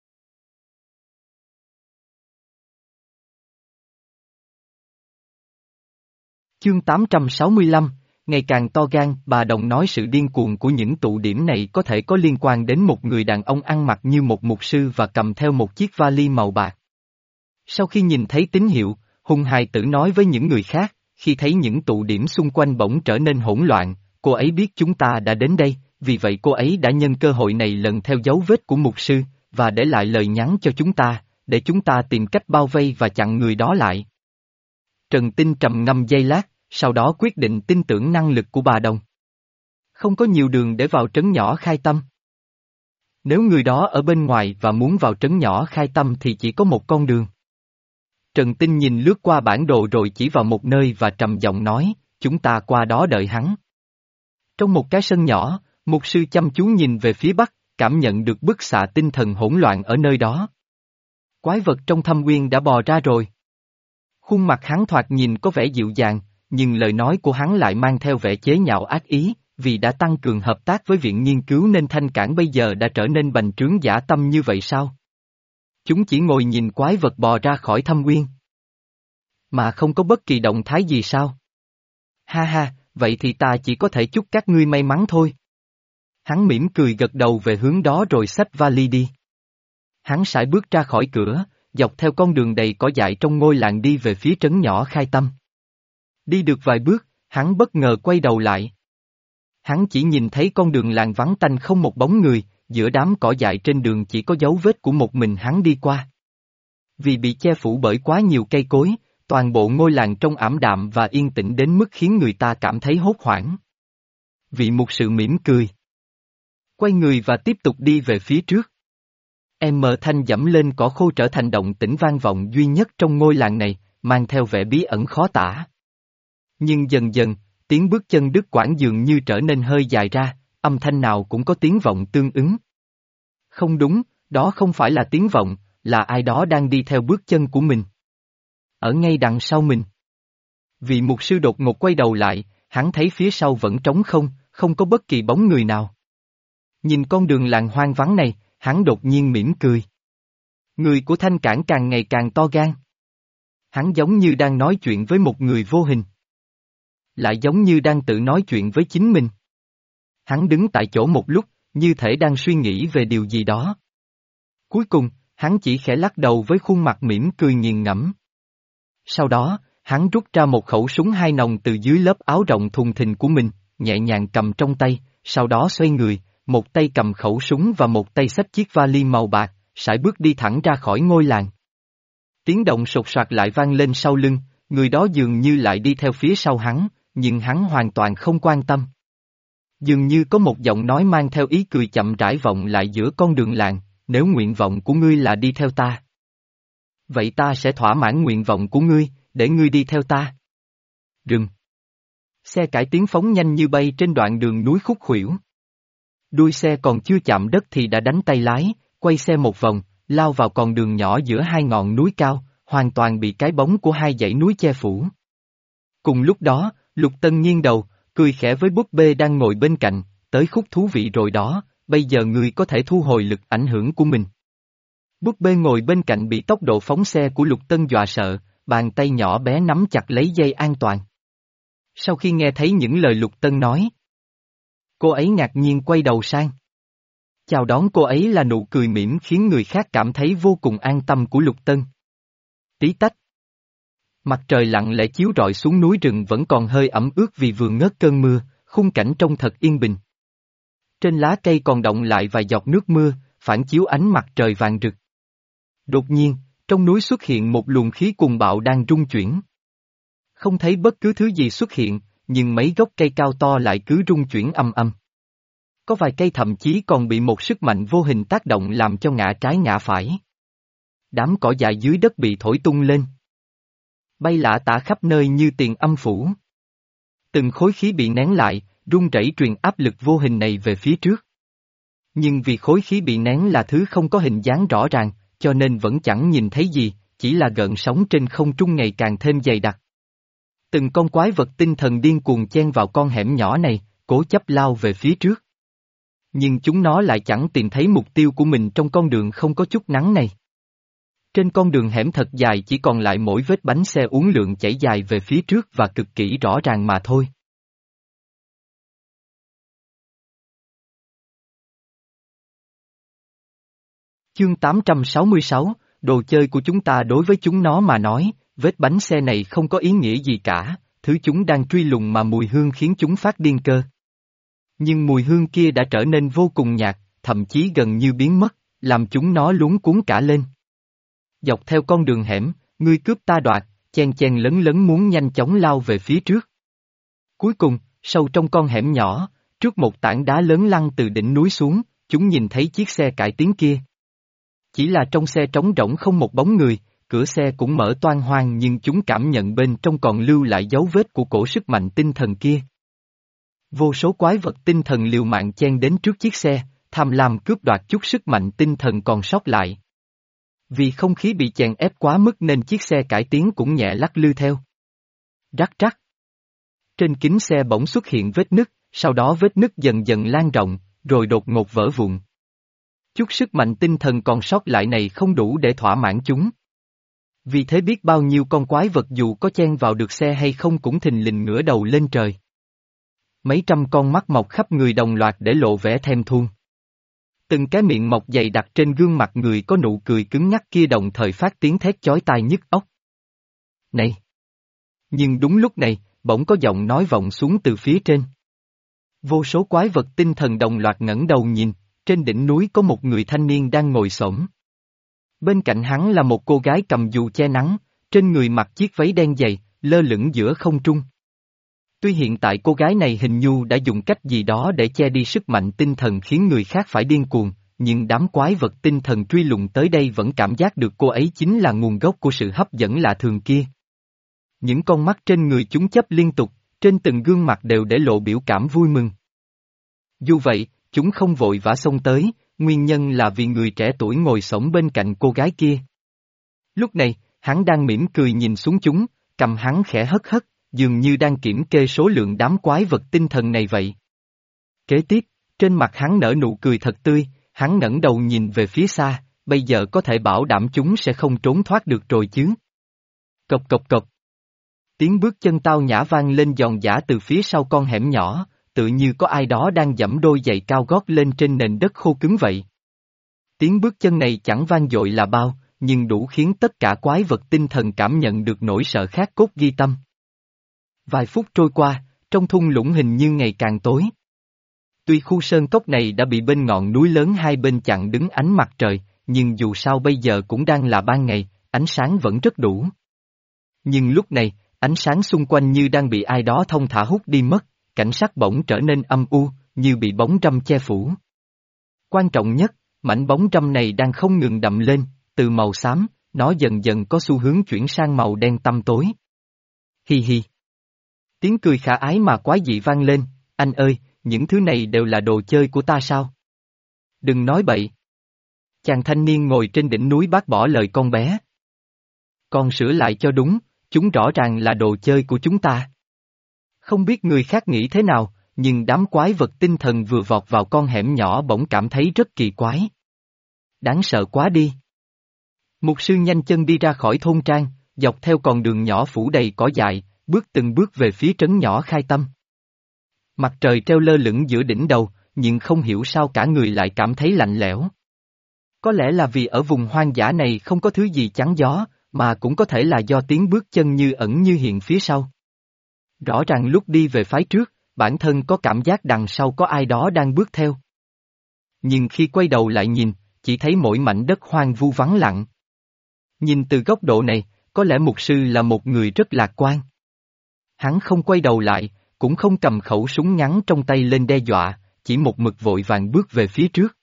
Chương tám trăm sáu mươi lăm, ngày càng to gan, bà Đồng nói sự điên cuồng của những tụ điểm này có thể có liên quan đến một người đàn ông ăn mặc như một mục sư và cầm theo một chiếc vali màu bạc. Sau khi nhìn thấy tín hiệu, Hùng hài tử nói với những người khác, khi thấy những tụ điểm xung quanh bỗng trở nên hỗn loạn, cô ấy biết chúng ta đã đến đây, vì vậy cô ấy đã nhân cơ hội này lần theo dấu vết của mục sư, và để lại lời nhắn cho chúng ta, để chúng ta tìm cách bao vây và chặn người đó lại. Trần Tinh trầm ngâm giây lát, sau đó quyết định tin tưởng năng lực của bà Đồng. Không có nhiều đường để vào trấn nhỏ Khai Tâm. Nếu người đó ở bên ngoài và muốn vào trấn nhỏ Khai Tâm thì chỉ có một con đường. Trần Tinh nhìn lướt qua bản đồ rồi chỉ vào một nơi và trầm giọng nói, chúng ta qua đó đợi hắn. Trong một cái sân nhỏ, mục sư chăm chú nhìn về phía bắc, cảm nhận được bức xạ tinh thần hỗn loạn ở nơi đó. Quái vật trong thâm uyên đã bò ra rồi. Khuôn mặt hắn thoạt nhìn có vẻ dịu dàng, nhưng lời nói của hắn lại mang theo vẻ chế nhạo ác ý, vì đã tăng cường hợp tác với viện nghiên cứu nên Thanh Cảng bây giờ đã trở nên bành trướng dã tâm như vậy sao? Chúng chỉ ngồi nhìn quái vật bò ra khỏi thâm uyên. Mà không có bất kỳ động thái gì sao? Ha ha, vậy thì ta chỉ có thể chúc các ngươi may mắn thôi. Hắn mỉm cười gật đầu về hướng đó rồi xách vali đi. Hắn sải bước ra khỏi cửa, dọc theo con đường đầy cỏ dại trong ngôi làng đi về phía trấn nhỏ Khai Tâm. Đi được vài bước, hắn bất ngờ quay đầu lại. Hắn chỉ nhìn thấy con đường làng vắng tanh không một bóng người, giữa đám cỏ dại trên đường chỉ có dấu vết của một mình hắn đi qua. Vì bị che phủ bởi quá nhiều cây cối, toàn bộ ngôi làng trông ảm đạm và yên tĩnh đến mức khiến người ta cảm thấy hốt hoảng. Vị mục sự mỉm cười. Quay người và tiếp tục đi về phía trước. Em mờ thanh dẫm lên cỏ khô trở thành động tĩnh vang vọng duy nhất trong ngôi làng này, mang theo vẻ bí ẩn khó tả. Nhưng dần dần, tiếng bước chân đứt quãng dường như trở nên hơi dài ra, âm thanh nào cũng có tiếng vọng tương ứng. Không đúng, đó không phải là tiếng vọng, là ai đó đang đi theo bước chân của mình. Ở ngay đằng sau mình. Vị mục sư đột ngột quay đầu lại, hắn thấy phía sau vẫn trống không, không có bất kỳ bóng người nào. Nhìn con đường làng hoang vắng này, hắn đột nhiên mỉm cười. Người của Thanh Cảng càng ngày càng to gan. Hắn giống như đang nói chuyện với một người vô hình. Lại giống như đang tự nói chuyện với chính mình. Hắn đứng tại chỗ một lúc, như thể đang suy nghĩ về điều gì đó. Cuối cùng, hắn chỉ khẽ lắc đầu với khuôn mặt mỉm cười nghiền ngẫm. Sau đó, hắn rút ra một khẩu súng hai nòng từ dưới lớp áo rộng thùng thình của mình, nhẹ nhàng cầm trong tay, sau đó xoay người, một tay cầm khẩu súng và một tay xách chiếc vali màu bạc, sải bước đi thẳng ra khỏi ngôi làng. Tiếng động sột soạt lại vang lên sau lưng, người đó dường như lại đi theo phía sau hắn, nhưng hắn hoàn toàn không quan tâm. Dường như có một giọng nói mang theo ý cười chậm rãi vọng lại giữa con đường làng, nếu nguyện vọng của ngươi là đi theo ta. Vậy ta sẽ thỏa mãn nguyện vọng của ngươi, để ngươi đi theo ta. Rừng. Xe cải tiến phóng nhanh như bay trên đoạn đường núi khúc khuỷu. Đuôi xe còn chưa chạm đất thì đã đánh tay lái, quay xe một vòng, lao vào con đường nhỏ giữa hai ngọn núi cao, hoàn toàn bị cái bóng của hai dãy núi che phủ. Cùng lúc đó, Lục Tân nghiêng đầu, cười khẽ với búp bê đang ngồi bên cạnh, tới khúc thú vị rồi đó, bây giờ ngươi có thể thu hồi lực ảnh hưởng của mình. Búp bê ngồi bên cạnh bị tốc độ phóng xe của Lục Tân dọa sợ, bàn tay nhỏ bé nắm chặt lấy dây an toàn. Sau khi nghe thấy những lời Lục Tân nói, cô ấy ngạc nhiên quay đầu sang. Chào đón cô ấy là nụ cười mỉm khiến người khác cảm thấy vô cùng an tâm của Lục Tân. Tí tách. Mặt trời lặng lẽ chiếu rọi xuống núi rừng vẫn còn hơi ẩm ướt vì vừa ngớt cơn mưa, khung cảnh trông thật yên bình. Trên lá cây còn đọng lại vài giọt nước mưa, phản chiếu ánh mặt trời vàng rực. Đột nhiên, trong núi xuất hiện một luồng khí cuồng bạo đang rung chuyển. Không thấy bất cứ thứ gì xuất hiện, nhưng mấy gốc cây cao to lại cứ rung chuyển âm âm. Có vài cây thậm chí còn bị một sức mạnh vô hình tác động làm cho ngã trái ngã phải. Đám cỏ dại dưới đất bị thổi tung lên. Bay lả tả khắp nơi như tiền âm phủ. Từng khối khí bị nén lại, run rẩy truyền áp lực vô hình này về phía trước. Nhưng vì khối khí bị nén là thứ không có hình dáng rõ ràng, cho nên vẫn chẳng nhìn thấy gì, chỉ là gợn sóng trên không trung ngày càng thêm dày đặc. Từng con quái vật tinh thần điên cuồng chen vào con hẻm nhỏ này, cố chấp lao về phía trước. Nhưng chúng nó lại chẳng tìm thấy mục tiêu của mình trong con đường không có chút nắng này. Trên con đường hẻm thật dài chỉ còn lại mỗi vết bánh xe uốn lượn chảy dài về phía trước và cực kỳ rõ ràng mà thôi. Chương tám trăm sáu mươi sáu, đồ chơi của chúng ta đối với chúng nó mà nói, vết bánh xe này không có ý nghĩa gì cả, thứ chúng đang truy lùng mà mùi hương khiến chúng phát điên cơ. Nhưng mùi hương kia đã trở nên vô cùng nhạt, thậm chí gần như biến mất, làm chúng nó luống cuống cả lên. Dọc theo con đường hẻm, ngươi cướp ta đoạt, chen chen lấn lấn muốn nhanh chóng lao về phía trước. Cuối cùng, sâu trong con hẻm nhỏ, trước một tảng đá lớn lăn từ đỉnh núi xuống, chúng nhìn thấy chiếc xe cải tiến kia. Chỉ là trong xe trống rỗng không một bóng người, cửa xe cũng mở toang hoang nhưng chúng cảm nhận bên trong còn lưu lại dấu vết của cổ sức mạnh tinh thần kia. Vô số quái vật tinh thần liều mạng chen đến trước chiếc xe, tham lam cướp đoạt chút sức mạnh tinh thần còn sót lại. Vì không khí bị chèn ép quá mức nên chiếc xe cải tiến cũng nhẹ lắc lư theo. Rắc rắc. Trên kính xe bỗng xuất hiện vết nứt, sau đó vết nứt dần dần lan rộng, rồi đột ngột vỡ vụn. Chút sức mạnh tinh thần còn sót lại này không đủ để thỏa mãn chúng. Vì thế biết bao nhiêu con quái vật dù có chen vào được xe hay không cũng thình lình ngửa đầu lên trời. Mấy trăm con mắt mọc khắp người đồng loạt để lộ vẻ thèm thuồng. Từng cái miệng mọc dày đặc trên gương mặt người có nụ cười cứng nhắc kia đồng thời phát tiếng thét chói tai nhức óc. Này! Nhưng đúng lúc này, bỗng có giọng nói vọng xuống từ phía trên. Vô số quái vật tinh thần đồng loạt ngẩng đầu nhìn, trên đỉnh núi có một người thanh niên đang ngồi xổm. Bên cạnh hắn là một cô gái cầm dù che nắng, trên người mặc chiếc váy đen dày, lơ lửng giữa không trung. Tuy hiện tại cô gái này hình như đã dùng cách gì đó để che đi sức mạnh tinh thần khiến người khác phải điên cuồng, nhưng đám quái vật tinh thần truy lùng tới đây vẫn cảm giác được cô ấy chính là nguồn gốc của sự hấp dẫn lạ thường kia. Những con mắt trên người chúng chớp liên tục, trên từng gương mặt đều để lộ biểu cảm vui mừng. Dù vậy, chúng không vội vã xông tới, nguyên nhân là vì người trẻ tuổi ngồi xổm bên cạnh cô gái kia. Lúc này, hắn đang mỉm cười nhìn xuống chúng, cầm hắn khẽ hất hất, dường như đang kiểm kê số lượng đám quái vật tinh thần này vậy. Kế tiếp, trên mặt hắn nở nụ cười thật tươi, hắn ngẩng đầu nhìn về phía xa, bây giờ có thể bảo đảm chúng sẽ không trốn thoát được rồi chứ. Cộc cộc cộc. Tiếng bước chân tao nhã vang lên giòn giã từ phía sau con hẻm nhỏ, tự như có ai đó đang giẫm đôi giày cao gót lên trên nền đất khô cứng vậy. Tiếng bước chân này chẳng vang dội là bao, nhưng đủ khiến tất cả quái vật tinh thần cảm nhận được nỗi sợ khát cốt ghi tâm. Vài phút trôi qua, trong thung lũng hình như ngày càng tối. Tuy khu sơn cốc này đã bị bên ngọn núi lớn hai bên chặn đứng ánh mặt trời, nhưng dù sao bây giờ cũng đang là ban ngày, ánh sáng vẫn rất đủ. Nhưng lúc này, ánh sáng xung quanh như đang bị ai đó thông thả hút đi mất, cảnh sắc bỗng trở nên âm u, như bị bóng râm che phủ. Quan trọng nhất, mảnh bóng râm này đang không ngừng đậm lên, từ màu xám, nó dần dần có xu hướng chuyển sang màu đen tăm tối. Hi hi. Tiếng cười khả ái mà quái dị vang lên, anh ơi, những thứ này đều là đồ chơi của ta sao? Đừng nói bậy. Chàng thanh niên ngồi trên đỉnh núi bác bỏ lời con bé. Con sửa lại cho đúng, chúng rõ ràng là đồ chơi của chúng ta. Không biết người khác nghĩ thế nào, nhưng đám quái vật tinh thần vừa vọt vào con hẻm nhỏ bỗng cảm thấy rất kỳ quái. Đáng sợ quá đi. Mục sư nhanh chân đi ra khỏi thôn trang, dọc theo con đường nhỏ phủ đầy cỏ dại, bước từng bước về phía trấn nhỏ Khai Tâm. Mặt trời treo lơ lửng giữa đỉnh đầu, nhưng không hiểu sao cả người lại cảm thấy lạnh lẽo. Có lẽ là vì ở vùng hoang dã này không có thứ gì chắn gió, mà cũng có thể là do tiếng bước chân như ẩn như hiện phía sau. Rõ ràng lúc đi về phái trước, bản thân có cảm giác đằng sau có ai đó đang bước theo. Nhưng khi quay đầu lại nhìn, chỉ thấy mỗi mảnh đất hoang vu vắng lặng. Nhìn từ góc độ này, có lẽ mục sư là một người rất lạc quan. Hắn không quay đầu lại, cũng không cầm khẩu súng ngắn trong tay lên đe dọa, chỉ một mực vội vàng bước về phía trước.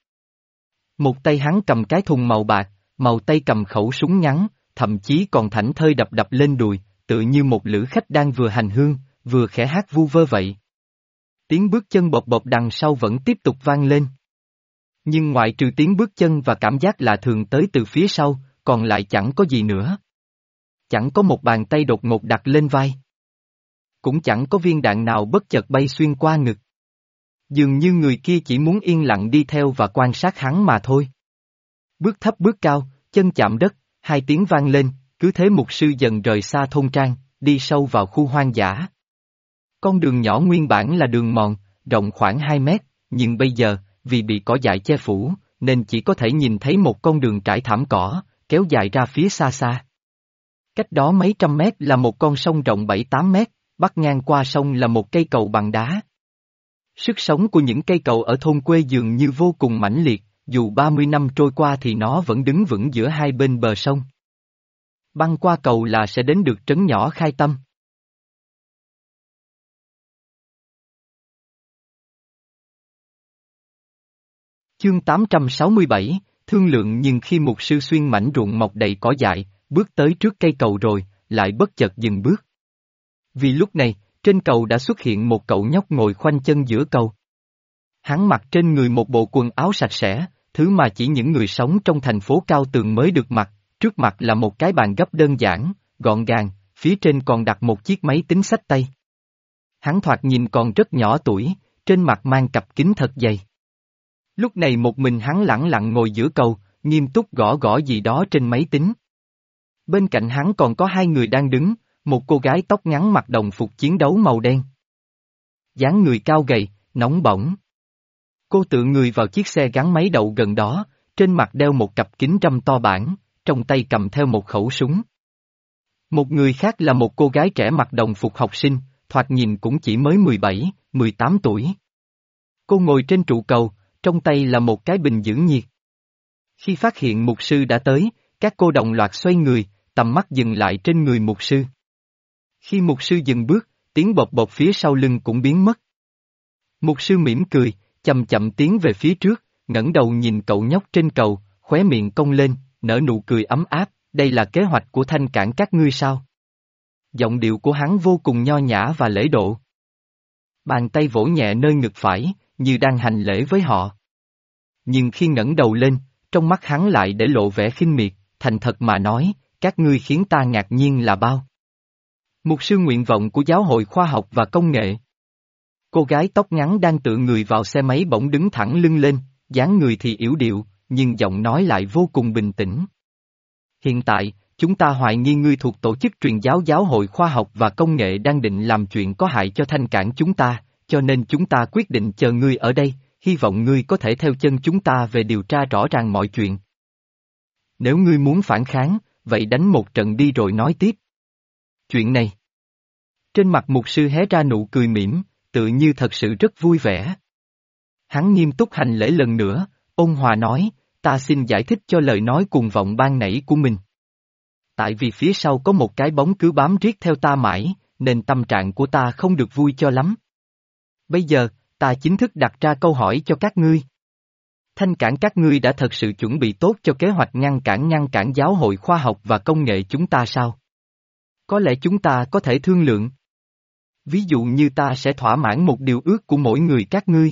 Một tay hắn cầm cái thùng màu bạc, màu tay cầm khẩu súng ngắn, thậm chí còn thảnh thơi đập đập lên đùi, tự như một lữ khách đang vừa hành hương, vừa khẽ hát vu vơ vậy. Tiếng bước chân bộp bộp đằng sau vẫn tiếp tục vang lên. Nhưng ngoại trừ tiếng bước chân và cảm giác lạ thường tới từ phía sau, còn lại chẳng có gì nữa. Chẳng có một bàn tay đột ngột đặt lên vai. Cũng chẳng có viên đạn nào bất chợt bay xuyên qua ngực. Dường như người kia chỉ muốn yên lặng đi theo và quan sát hắn mà thôi. Bước thấp bước cao, chân chạm đất, hai tiếng vang lên, cứ thế mục sư dần rời xa thôn trang, đi sâu vào khu hoang dã. Con đường nhỏ nguyên bản là đường mòn, rộng khoảng hai mét, nhưng bây giờ, vì bị cỏ dại che phủ, nên chỉ có thể nhìn thấy một con đường trải thảm cỏ, kéo dài ra phía xa xa. Cách đó mấy trăm mét là một con sông rộng bảy tám mét, bắc ngang qua sông là một cây cầu bằng đá. Sức sống của những cây cầu ở thôn quê dường như vô cùng mãnh liệt, dù ba mươi năm trôi qua thì nó vẫn đứng vững giữa hai bên bờ sông. Băng qua cầu là sẽ đến được trấn nhỏ Khai Tâm. Chương tám trăm sáu mươi bảy, thương lượng. Nhưng khi mục sư xuyên mảnh ruộng mọc đầy cỏ dại, bước tới trước cây cầu rồi, lại bất chợt dừng bước. Vì lúc này, trên cầu đã xuất hiện một cậu nhóc ngồi khoanh chân giữa cầu. Hắn mặc trên người một bộ quần áo sạch sẽ, thứ mà chỉ những người sống trong thành phố cao tường mới được mặc, trước mặt là một cái bàn gấp đơn giản, gọn gàng, phía trên còn đặt một chiếc máy tính xách tay. Hắn thoạt nhìn còn rất nhỏ tuổi, trên mặt mang cặp kính thật dày. Lúc này một mình hắn lẳng lặng ngồi giữa cầu, nghiêm túc gõ gõ gì đó trên máy tính. Bên cạnh hắn còn có hai người đang đứng, một cô gái tóc ngắn mặc đồng phục chiến đấu màu đen. Dáng người cao gầy, nóng bỏng. Cô tựa người vào chiếc xe gắn máy đậu gần đó, trên mặt đeo một cặp kính râm to bản, trong tay cầm theo một khẩu súng. Một người khác là một cô gái trẻ mặc đồng phục học sinh, thoạt nhìn cũng chỉ mới mười bảy, mười tám tuổi. Cô ngồi trên trụ cầu, trong tay là một cái bình giữ nhiệt. Khi phát hiện mục sư đã tới, các cô đồng loạt xoay người, tầm mắt dừng lại trên người mục sư. Khi mục sư dừng bước, tiếng bột bột phía sau lưng cũng biến mất. Mục sư mỉm cười, chậm chậm tiến về phía trước, ngẩng đầu nhìn cậu nhóc trên cầu, khóe miệng cong lên, nở nụ cười ấm áp, đây là kế hoạch của Thanh Cảng các ngươi sao? Giọng điệu của hắn vô cùng nho nhã và lễ độ. Bàn tay vỗ nhẹ nơi ngực phải, như đang hành lễ với họ. Nhưng khi ngẩng đầu lên, trong mắt hắn lại để lộ vẻ khinh miệt, thành thật mà nói, các ngươi khiến ta ngạc nhiên là bao. Mục sư nguyện vọng của Giáo hội Khoa học và Công nghệ. Cô gái tóc ngắn đang tựa người vào xe máy bỗng đứng thẳng lưng lên, dáng người thì yểu điệu, nhưng giọng nói lại vô cùng bình tĩnh. Hiện tại, chúng ta hoài nghi ngươi thuộc tổ chức truyền giáo Giáo hội Khoa học và Công nghệ đang định làm chuyện có hại cho Thanh Cảng chúng ta, cho nên chúng ta quyết định chờ ngươi ở đây, hy vọng ngươi có thể theo chân chúng ta về điều tra rõ ràng mọi chuyện. Nếu ngươi muốn phản kháng, vậy đánh một trận đi rồi nói tiếp. Chuyện này. Trên mặt mục sư hé ra nụ cười mỉm, tự như thật sự rất vui vẻ. Hắn nghiêm túc hành lễ lần nữa, ôn hòa nói, ta xin giải thích cho lời nói cuồng vọng ban nãy của mình. Tại vì phía sau có một cái bóng cứ bám riết theo ta mãi, nên tâm trạng của ta không được vui cho lắm. Bây giờ, ta chính thức đặt ra câu hỏi cho các ngươi. Thanh Cảng các ngươi đã thật sự chuẩn bị tốt cho kế hoạch ngăn cản ngăn cản Giáo hội Khoa học và Công nghệ chúng ta sao? Có lẽ chúng ta có thể thương lượng. Ví dụ như ta sẽ thỏa mãn một điều ước của mỗi người các ngươi.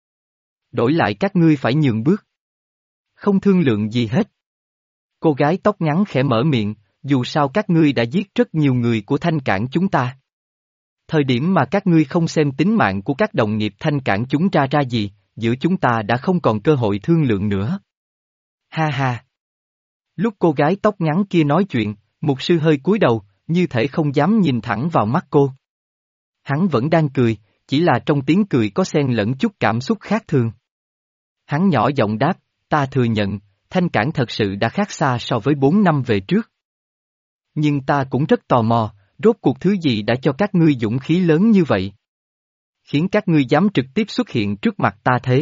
Đổi lại các ngươi phải nhường bước. Không thương lượng gì hết. Cô gái tóc ngắn khẽ mở miệng, dù sao các ngươi đã giết rất nhiều người của Thanh Cảng chúng ta. Thời điểm mà các ngươi không xem tính mạng của các đồng nghiệp Thanh Cảng chúng ra ra gì, giữa chúng ta đã không còn cơ hội thương lượng nữa. Ha ha. Lúc cô gái tóc ngắn kia nói chuyện, mục sư hơi cúi đầu, như thể không dám nhìn thẳng vào mắt cô. Hắn vẫn đang cười, chỉ là trong tiếng cười có xen lẫn chút cảm xúc khác thường. Hắn nhỏ giọng đáp, ta thừa nhận, Thanh Cảng thật sự đã khác xa so với bốn năm về trước. Nhưng ta cũng rất tò mò, rốt cuộc thứ gì đã cho các ngươi dũng khí lớn như vậy? Khiến các ngươi dám trực tiếp xuất hiện trước mặt ta thế?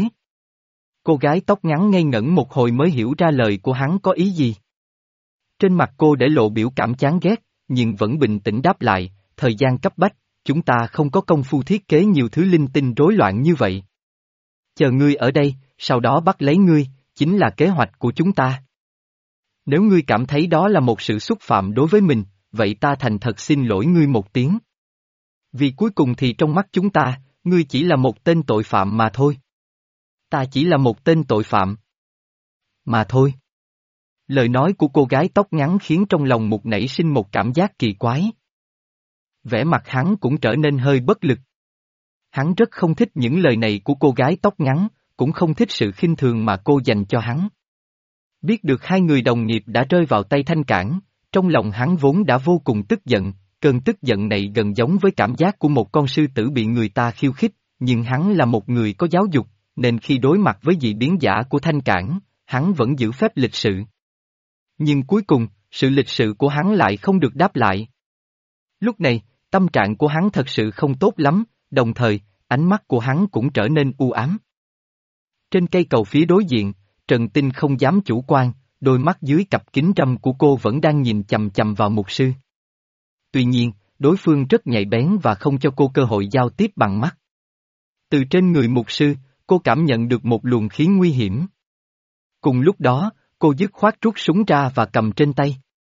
Cô gái tóc ngắn ngây ngẩn một hồi mới hiểu ra lời của hắn có ý gì. Trên mặt cô để lộ biểu cảm chán ghét, nhưng vẫn bình tĩnh đáp lại, thời gian cấp bách, chúng ta không có công phu thiết kế nhiều thứ linh tinh rối loạn như vậy. Chờ ngươi ở đây, sau đó bắt lấy ngươi, chính là kế hoạch của chúng ta. Nếu ngươi cảm thấy đó là một sự xúc phạm đối với mình, vậy ta thành thật xin lỗi ngươi một tiếng. Vì cuối cùng thì trong mắt chúng ta, ngươi chỉ là một tên tội phạm mà thôi. Ta chỉ là một tên tội phạm. Mà thôi. Lời nói của cô gái tóc ngắn khiến trong lòng Mục nảy sinh một cảm giác kỳ quái. Vẻ mặt hắn cũng trở nên hơi bất lực. Hắn rất không thích những lời này của cô gái tóc ngắn, cũng không thích sự khinh thường mà cô dành cho hắn. Biết được hai người đồng nghiệp đã rơi vào tay Thanh Cảng, trong lòng hắn vốn đã vô cùng tức giận, cơn tức giận này gần giống với cảm giác của một con sư tử bị người ta khiêu khích, nhưng hắn là một người có giáo dục, nên khi đối mặt với dị biến giả của Thanh Cảng, hắn vẫn giữ phép lịch sự. Nhưng cuối cùng, sự lịch sự của hắn lại không được đáp lại. Lúc này, tâm trạng của hắn thật sự không tốt lắm, đồng thời, ánh mắt của hắn cũng trở nên u ám. Trên cây cầu phía đối diện, Trần Tinh không dám chủ quan, đôi mắt dưới cặp kính râm của cô vẫn đang nhìn chằm chằm vào mục sư. Tuy nhiên, đối phương rất nhạy bén và không cho cô cơ hội giao tiếp bằng mắt. Từ trên người mục sư, cô cảm nhận được một luồng khí nguy hiểm. Cùng lúc đó, cô dứt khoát rút súng ra và cầm trên tay.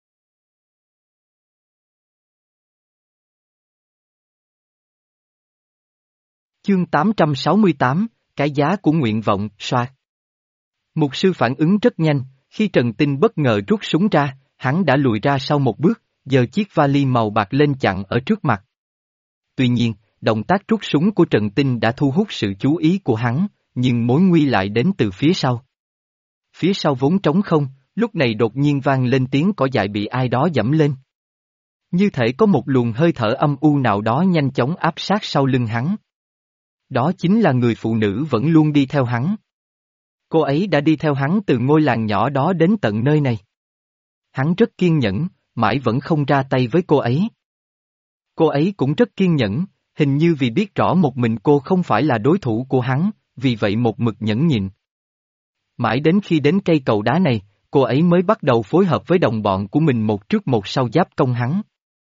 Chương tám trăm sáu mươi tám, cái giá của nguyện vọng, soạt. Mục sư phản ứng rất nhanh, khi Trần Tinh bất ngờ rút súng ra, hắn đã lùi ra sau một bước, giơ chiếc vali màu bạc lên chặn ở trước mặt. Tuy nhiên, động tác rút súng của Trần Tinh đã thu hút sự chú ý của hắn, nhưng mối nguy lại đến từ phía sau. Phía sau vốn trống không, lúc này đột nhiên vang lên tiếng cỏ dại bị ai đó dẫm lên. Như thể có một luồng hơi thở âm u nào đó nhanh chóng áp sát sau lưng hắn. Đó chính là người phụ nữ vẫn luôn đi theo hắn. Cô ấy đã đi theo hắn từ ngôi làng nhỏ đó đến tận nơi này. Hắn rất kiên nhẫn, mãi vẫn không ra tay với cô ấy. Cô ấy cũng rất kiên nhẫn, hình như vì biết rõ một mình cô không phải là đối thủ của hắn, vì vậy một mực nhẫn nhịn. Mãi đến khi đến cây cầu đá này, cô ấy mới bắt đầu phối hợp với đồng bọn của mình một trước một sau giáp công hắn.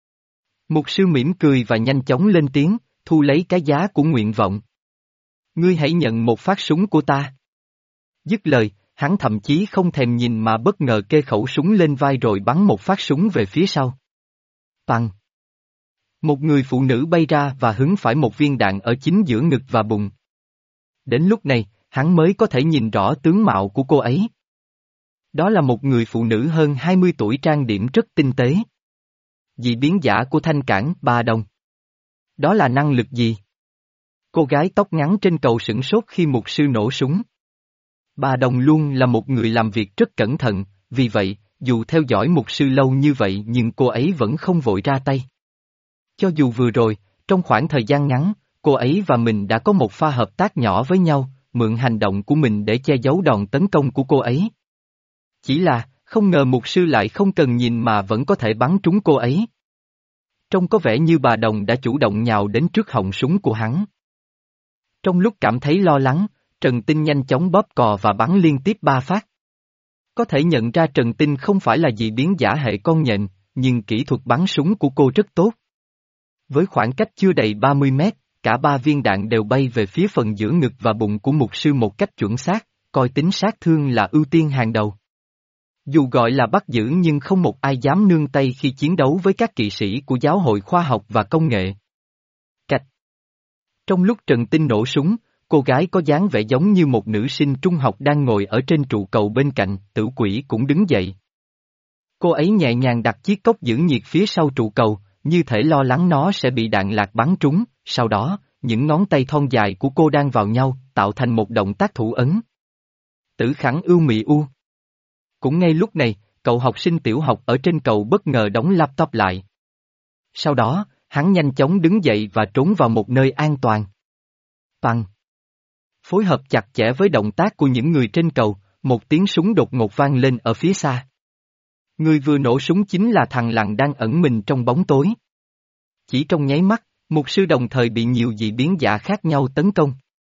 Mục sư mỉm cười và nhanh chóng lên tiếng, thu lấy cái giá của nguyện vọng. Ngươi hãy nhận một phát súng của ta. Dứt lời, hắn thậm chí không thèm nhìn mà bất ngờ kê khẩu súng lên vai rồi bắn một phát súng về phía sau. Bằng. Một người phụ nữ bay ra và hứng phải một viên đạn ở chính giữa ngực và bụng. Đến lúc này, hắn mới có thể nhìn rõ tướng mạo của cô ấy. Đó là một người phụ nữ hơn hai mươi tuổi trang điểm rất tinh tế. Dị biến giả của Thanh Cảng, Bà Đồng. Đó là năng lực gì? Cô gái tóc ngắn trên cầu sửng sốt khi mục sư nổ súng. Bà Đồng luôn là một người làm việc rất cẩn thận, vì vậy, dù theo dõi mục sư lâu như vậy nhưng cô ấy vẫn không vội ra tay. Cho dù vừa rồi, trong khoảng thời gian ngắn, cô ấy và mình đã có một pha hợp tác nhỏ với nhau, mượn hành động của mình để che giấu đòn tấn công của cô ấy. Chỉ là, không ngờ mục sư lại không cần nhìn mà vẫn có thể bắn trúng cô ấy. Trông có vẻ như bà Đồng đã chủ động nhào đến trước họng súng của hắn. Trong lúc cảm thấy lo lắng, Trần Tinh nhanh chóng bóp cò và bắn liên tiếp ba phát. Có thể nhận ra Trần Tinh không phải là dị biến giả hệ con nhện, nhưng kỹ thuật bắn súng của cô rất tốt. Với khoảng cách chưa đầy ba mươi mét, cả ba viên đạn đều bay về phía phần giữa ngực và bụng của mục sư một cách chuẩn xác, coi tính sát thương là ưu tiên hàng đầu. Dù gọi là bắt giữ nhưng không một ai dám nương tay khi chiến đấu với các kỵ sĩ của Giáo hội Khoa học và Công nghệ. Cạch. Trong lúc Trần Tinh nổ súng, cô gái có dáng vẻ giống như một nữ sinh trung học đang ngồi ở trên trụ cầu bên cạnh, Tử Quỷ cũng đứng dậy. Cô ấy nhẹ nhàng đặt chiếc cốc giữ nhiệt phía sau trụ cầu, như thể lo lắng nó sẽ bị đạn lạc bắn trúng, sau đó, những ngón tay thon dài của cô đang vào nhau, tạo thành một động tác thủ ấn. Tử khẳng ưu mị u. Cũng ngay lúc này, cậu học sinh tiểu học ở trên cầu bất ngờ đóng laptop lại. Sau đó, hắn nhanh chóng đứng dậy và trốn vào một nơi an toàn. Bằng. Phối hợp chặt chẽ với động tác của những người trên cầu, một tiếng súng đột ngột vang lên ở phía xa. Người vừa nổ súng chính là thằng lằn đang ẩn mình trong bóng tối. Chỉ trong nháy mắt, mục sư đồng thời bị nhiều dị biến giả khác nhau tấn công.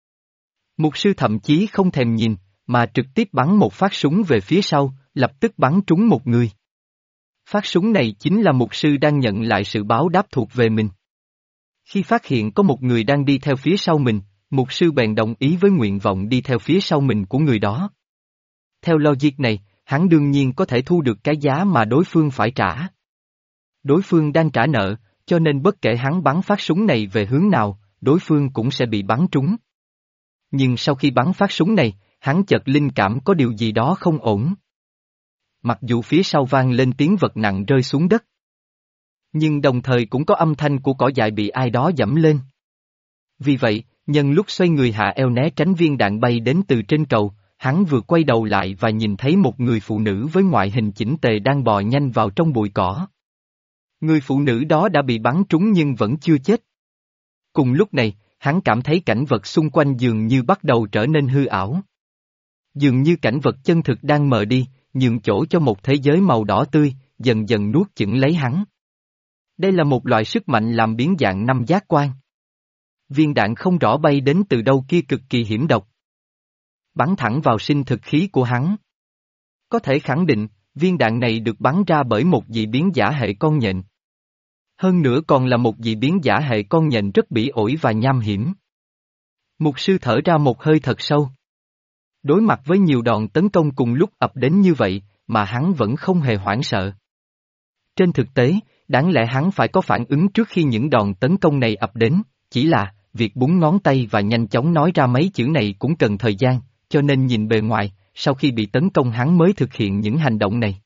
Mục sư thậm chí không thèm nhìn, mà trực tiếp bắn một phát súng về phía sau, lập tức bắn trúng một người. Phát súng này chính là mục sư đang nhận lại sự báo đáp thuộc về mình. Khi phát hiện có một người đang đi theo phía sau mình, mục sư bèn đồng ý với nguyện vọng đi theo phía sau mình của người đó. Theo logic này, hắn đương nhiên có thể thu được cái giá mà đối phương phải trả. Đối phương đang trả nợ, cho nên bất kể hắn bắn phát súng này về hướng nào, đối phương cũng sẽ bị bắn trúng. Nhưng sau khi bắn phát súng này, hắn chợt linh cảm có điều gì đó không ổn. Mặc dù phía sau vang lên tiếng vật nặng rơi xuống đất, nhưng đồng thời cũng có âm thanh của cỏ dại bị ai đó giẫm lên. Vì vậy, nhân lúc xoay người hạ eo né tránh viên đạn bay đến từ trên cầu, hắn vừa quay đầu lại và nhìn thấy một người phụ nữ với ngoại hình chỉnh tề đang bò nhanh vào trong bụi cỏ. Người phụ nữ đó đã bị bắn trúng nhưng vẫn chưa chết. Cùng lúc này, hắn cảm thấy cảnh vật xung quanh dường như bắt đầu trở nên hư ảo. Dường như cảnh vật chân thực đang mờ đi, nhường chỗ cho một thế giới màu đỏ tươi, dần dần nuốt chửng lấy hắn. Đây là một loại sức mạnh làm biến dạng năm giác quan. Viên đạn không rõ bay đến từ đâu kia cực kỳ hiểm độc. Bắn thẳng vào sinh thực khí của hắn. Có thể khẳng định, viên đạn này được bắn ra bởi một dị biến giả hệ con nhện. Hơn nữa còn là một dị biến giả hệ con nhện rất bỉ ổi và nham hiểm. Mục sư thở ra một hơi thật sâu. Đối mặt với nhiều đòn tấn công cùng lúc ập đến như vậy, mà hắn vẫn không hề hoảng sợ. Trên thực tế, đáng lẽ hắn phải có phản ứng trước khi những đòn tấn công này ập đến, chỉ là, việc búng ngón tay và nhanh chóng nói ra mấy chữ này cũng cần thời gian, cho nên nhìn bề ngoài, sau khi bị tấn công hắn mới thực hiện những hành động này.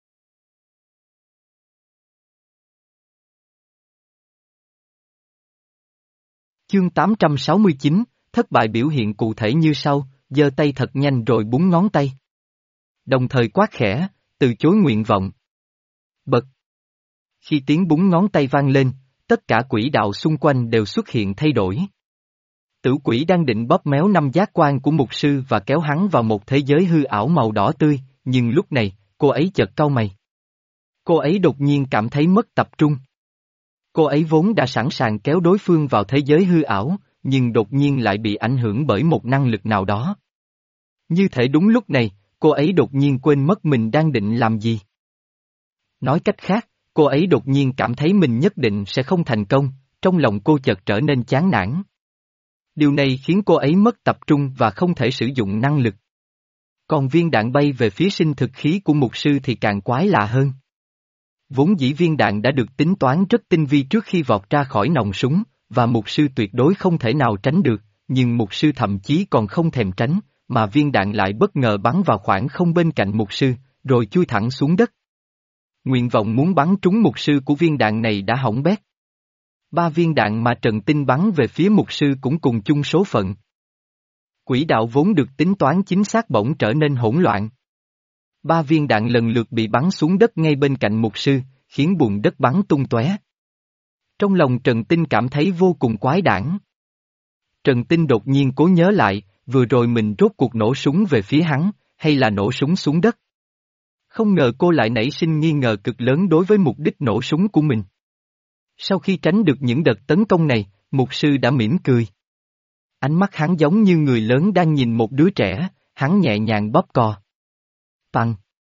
Chương tám trăm sáu mươi chín, thất bại biểu hiện cụ thể như sau, giơ tay thật nhanh rồi búng ngón tay. Đồng thời quát khẽ, từ chối nguyện vọng. Bật. Khi tiếng búng ngón tay vang lên, tất cả quỹ đạo xung quanh đều xuất hiện thay đổi. Tử quỷ đang định bóp méo năm giác quan của mục sư và kéo hắn vào một thế giới hư ảo màu đỏ tươi, nhưng lúc này, cô ấy chợt cau mày. Cô ấy đột nhiên cảm thấy mất tập trung. Cô ấy vốn đã sẵn sàng kéo đối phương vào thế giới hư ảo, nhưng đột nhiên lại bị ảnh hưởng bởi một năng lực nào đó. Như thể đúng lúc này, cô ấy đột nhiên quên mất mình đang định làm gì. Nói cách khác, cô ấy đột nhiên cảm thấy mình nhất định sẽ không thành công, trong lòng cô chợt trở nên chán nản. Điều này khiến cô ấy mất tập trung và không thể sử dụng năng lực. Còn viên đạn bay về phía sinh thực khí của mục sư thì càng quái lạ hơn. Vốn dĩ viên đạn đã được tính toán rất tinh vi trước khi vọt ra khỏi nòng súng, và mục sư tuyệt đối không thể nào tránh được, nhưng mục sư thậm chí còn không thèm tránh, mà viên đạn lại bất ngờ bắn vào khoảng không bên cạnh mục sư, rồi chui thẳng xuống đất. Nguyện vọng muốn bắn trúng mục sư của viên đạn này đã hỏng bét. Ba viên đạn mà Trần Tinh bắn về phía mục sư cũng cùng chung số phận. Quỹ đạo vốn được tính toán chính xác bỗng trở nên hỗn loạn. Ba viên đạn lần lượt bị bắn xuống đất ngay bên cạnh mục sư, khiến bùn đất bắn tung tóe. Trong lòng Trần Tinh cảm thấy vô cùng quái đản. Trần Tinh đột nhiên cố nhớ lại, vừa rồi mình rốt cuộc nổ súng về phía hắn, hay là nổ súng xuống đất. Không ngờ cô lại nảy sinh nghi ngờ cực lớn đối với mục đích nổ súng của mình. Sau khi tránh được những đợt tấn công này, mục sư đã mỉm cười. Ánh mắt hắn giống như người lớn đang nhìn một đứa trẻ, hắn nhẹ nhàng bóp cò. Tăng.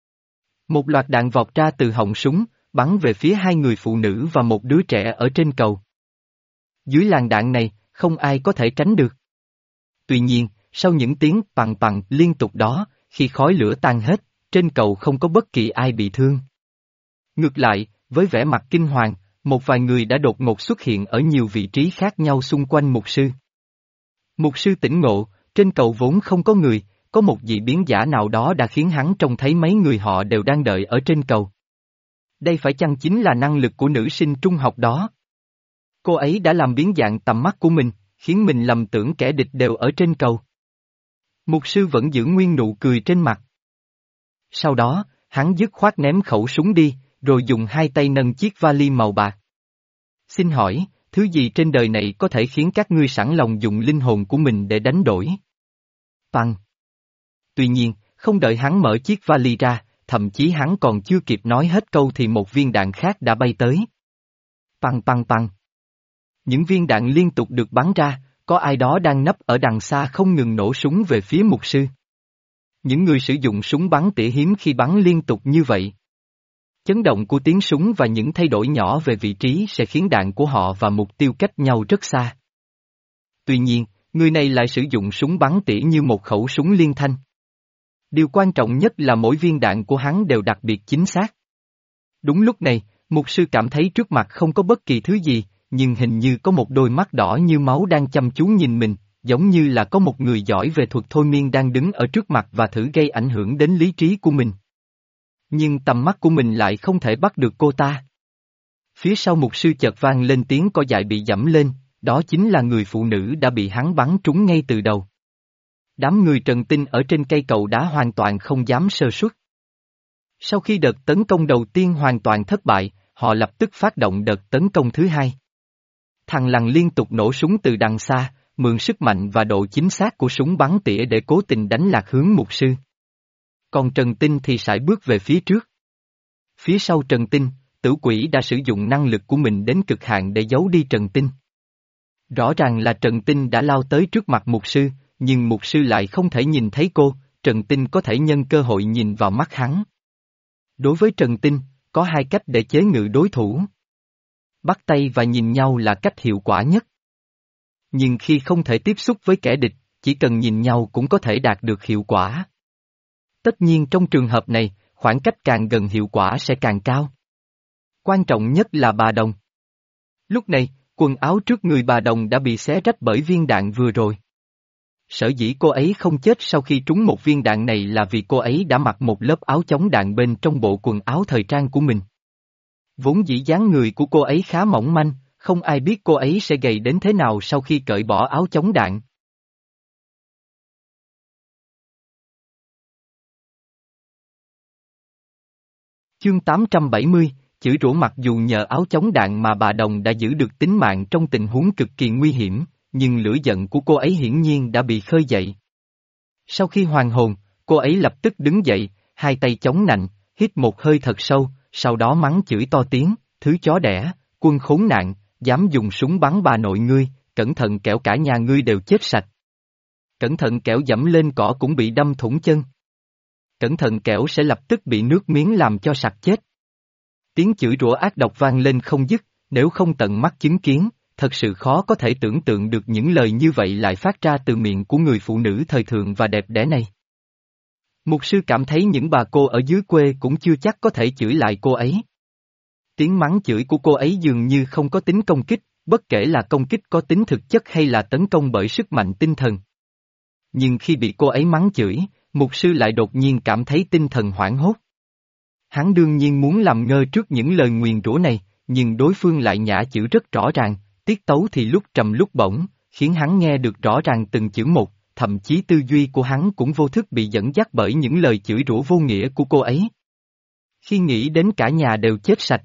Một loạt đạn vọt ra từ họng súng, bắn về phía hai người phụ nữ và một đứa trẻ ở trên cầu. Dưới làn đạn này, không ai có thể tránh được. Tuy nhiên, sau những tiếng pằng pằng liên tục đó, khi khói lửa tan hết, trên cầu không có bất kỳ ai bị thương. Ngược lại, với vẻ mặt kinh hoàng, một vài người đã đột ngột xuất hiện ở nhiều vị trí khác nhau xung quanh mục sư. Mục sư tỉnh ngộ, trên cầu vốn không có người, có một dị biến giả nào đó đã khiến hắn trông thấy mấy người họ đều đang đợi ở trên cầu. Đây phải chăng chính là năng lực của nữ sinh trung học đó? Cô ấy đã làm biến dạng tầm mắt của mình, khiến mình lầm tưởng kẻ địch đều ở trên cầu. Mục sư vẫn giữ nguyên nụ cười trên mặt. Sau đó, hắn dứt khoát ném khẩu súng đi, rồi dùng hai tay nâng chiếc vali màu bạc. Xin hỏi, thứ gì trên đời này có thể khiến các ngươi sẵn lòng dùng linh hồn của mình để đánh đổi? Tăng. Tuy nhiên, không đợi hắn mở chiếc vali ra, thậm chí hắn còn chưa kịp nói hết câu thì một viên đạn khác đã bay tới. Tăng tăng tăng. Những viên đạn liên tục được bắn ra, có ai đó đang nấp ở đằng xa không ngừng nổ súng về phía mục sư. Những người sử dụng súng bắn tỉa hiếm khi bắn liên tục như vậy. Chấn động của tiếng súng và những thay đổi nhỏ về vị trí sẽ khiến đạn của họ và mục tiêu cách nhau rất xa. Tuy nhiên, người này lại sử dụng súng bắn tỉa như một khẩu súng liên thanh. Điều quan trọng nhất là mỗi viên đạn của hắn đều đặc biệt chính xác. Đúng lúc này, mục sư cảm thấy trước mặt không có bất kỳ thứ gì, nhưng hình như có một đôi mắt đỏ như máu đang chăm chú nhìn mình, giống như là có một người giỏi về thuật thôi miên đang đứng ở trước mặt và thử gây ảnh hưởng đến lý trí của mình. Nhưng tầm mắt của mình lại không thể bắt được cô ta. Phía sau mục sư chợt vang lên tiếng co dại bị giẫm lên, đó chính là người phụ nữ đã bị hắn bắn trúng ngay từ đầu. Đám người Trần Tinh ở trên cây cầu đá hoàn toàn không dám sơ suất. Sau khi đợt tấn công đầu tiên hoàn toàn thất bại, họ lập tức phát động đợt tấn công thứ hai. Thằng lằn liên tục nổ súng từ đằng xa, mượn sức mạnh và độ chính xác của súng bắn tỉa để cố tình đánh lạc hướng mục sư. Còn Trần Tinh thì sải bước về phía trước. Phía sau Trần Tinh, Tử Quỷ đã sử dụng năng lực của mình đến cực hạn để giấu đi Trần Tinh. Rõ ràng là Trần Tinh đã lao tới trước mặt mục sư, nhưng mục sư lại không thể nhìn thấy cô, Trần Tinh có thể nhân cơ hội nhìn vào mắt hắn. Đối với Trần Tinh, có hai cách để chế ngự đối thủ. Bắt tay và nhìn nhau là cách hiệu quả nhất. Nhưng khi không thể tiếp xúc với kẻ địch, chỉ cần nhìn nhau cũng có thể đạt được hiệu quả. Tất nhiên trong trường hợp này, khoảng cách càng gần hiệu quả sẽ càng cao. Quan trọng nhất là bà Đồng. Lúc này, quần áo trước người bà Đồng đã bị xé rách bởi viên đạn vừa rồi. Sở dĩ cô ấy không chết sau khi trúng một viên đạn này là vì cô ấy đã mặc một lớp áo chống đạn bên trong bộ quần áo thời trang của mình. Vốn dĩ dáng người của cô ấy khá mỏng manh, không ai biết cô ấy sẽ gầy đến thế nào sau khi cởi bỏ áo chống đạn. Chương tám trăm bảy mươi, chửi rủa. Mặc dù nhờ áo chống đạn mà bà Đồng đã giữ được tính mạng trong tình huống cực kỳ nguy hiểm, nhưng lửa giận của cô ấy hiển nhiên đã bị khơi dậy. Sau khi hoàn hồn, cô ấy lập tức đứng dậy, hai tay chống nạnh, hít một hơi thật sâu, sau đó mắng chửi to tiếng, thứ chó đẻ, quân khốn nạn, dám dùng súng bắn bà nội ngươi, cẩn thận kẻo cả nhà ngươi đều chết sạch. Cẩn thận kẻo dẫm lên cỏ cũng bị đâm thủng chân. Cẩn thận kẻo sẽ lập tức bị nước miếng làm cho sặc chết. Tiếng chửi rủa ác độc vang lên không dứt, nếu không tận mắt chứng kiến, thật sự khó có thể tưởng tượng được những lời như vậy lại phát ra từ miệng của người phụ nữ thời thượng và đẹp đẽ này. Mục sư cảm thấy những bà cô ở dưới quê cũng chưa chắc có thể chửi lại cô ấy. Tiếng mắng chửi của cô ấy dường như không có tính công kích, bất kể là công kích có tính thực chất hay là tấn công bởi sức mạnh tinh thần. Nhưng khi bị cô ấy mắng chửi, mục sư lại đột nhiên cảm thấy tinh thần hoảng hốt. Hắn đương nhiên muốn làm ngơ trước những lời nguyền rủa này, nhưng đối phương lại nhả chữ rất rõ ràng, tiết tấu thì lúc trầm lúc bổng, khiến hắn nghe được rõ ràng từng chữ một, thậm chí tư duy của hắn cũng vô thức bị dẫn dắt bởi những lời chửi rủa vô nghĩa của cô ấy. Khi nghĩ đến cả nhà đều chết sạch,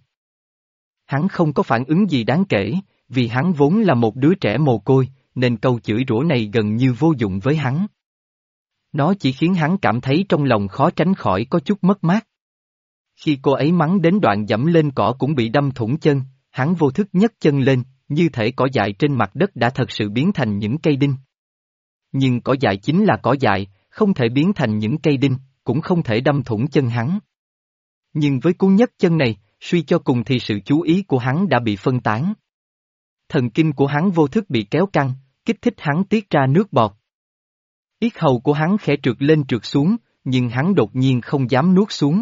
hắn không có phản ứng gì đáng kể, vì hắn vốn là một đứa trẻ mồ côi, nên câu chửi rủa này gần như vô dụng với hắn. Nó chỉ khiến hắn cảm thấy trong lòng khó tránh khỏi có chút mất mát. Khi cô ấy mắng đến đoạn dẫm lên cỏ cũng bị đâm thủng chân, hắn vô thức nhấc chân lên, như thể cỏ dại trên mặt đất đã thật sự biến thành những cây đinh. Nhưng cỏ dại chính là cỏ dại, không thể biến thành những cây đinh, cũng không thể đâm thủng chân hắn. Nhưng với cú nhấc chân này, suy cho cùng thì sự chú ý của hắn đã bị phân tán. Thần kinh của hắn vô thức bị kéo căng, kích thích hắn tiết ra nước bọt. Yết hầu của hắn khẽ trượt lên trượt xuống, nhưng hắn đột nhiên không dám nuốt xuống.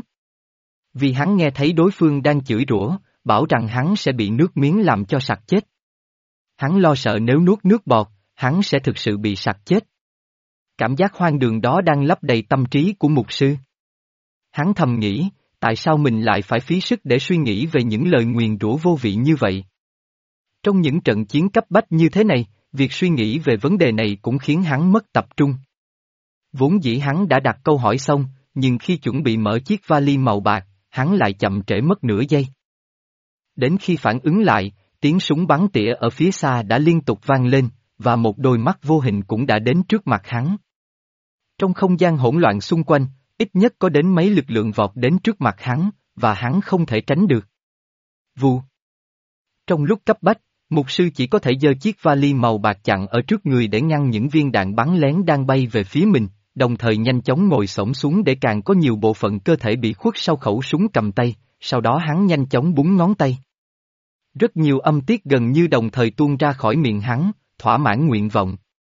Vì hắn nghe thấy đối phương đang chửi rủa, bảo rằng hắn sẽ bị nước miếng làm cho sặc chết. Hắn lo sợ nếu nuốt nước bọt, hắn sẽ thực sự bị sặc chết. Cảm giác hoang đường đó đang lấp đầy tâm trí của mục sư. Hắn thầm nghĩ, tại sao mình lại phải phí sức để suy nghĩ về những lời nguyền rủa vô vị như vậy? Trong những trận chiến cấp bách như thế này, việc suy nghĩ về vấn đề này cũng khiến hắn mất tập trung. Vốn dĩ hắn đã đặt câu hỏi xong, nhưng khi chuẩn bị mở chiếc vali màu bạc, hắn lại chậm trễ mất nửa giây. Đến khi phản ứng lại, tiếng súng bắn tỉa ở phía xa đã liên tục vang lên, và một đôi mắt vô hình cũng đã đến trước mặt hắn. Trong không gian hỗn loạn xung quanh, ít nhất có đến mấy lực lượng vọt đến trước mặt hắn, và hắn không thể tránh được. Vù. Trong lúc cấp bách, mục sư chỉ có thể giơ chiếc vali màu bạc chặn ở trước người để ngăn những viên đạn bắn lén đang bay về phía mình, đồng thời nhanh chóng ngồi xổm xuống để càng có nhiều bộ phận cơ thể bị khuất sau khẩu súng cầm tay, sau đó hắn nhanh chóng búng ngón tay. Rất nhiều âm tiết gần như đồng thời tuôn ra khỏi miệng hắn, thỏa mãn nguyện vọng.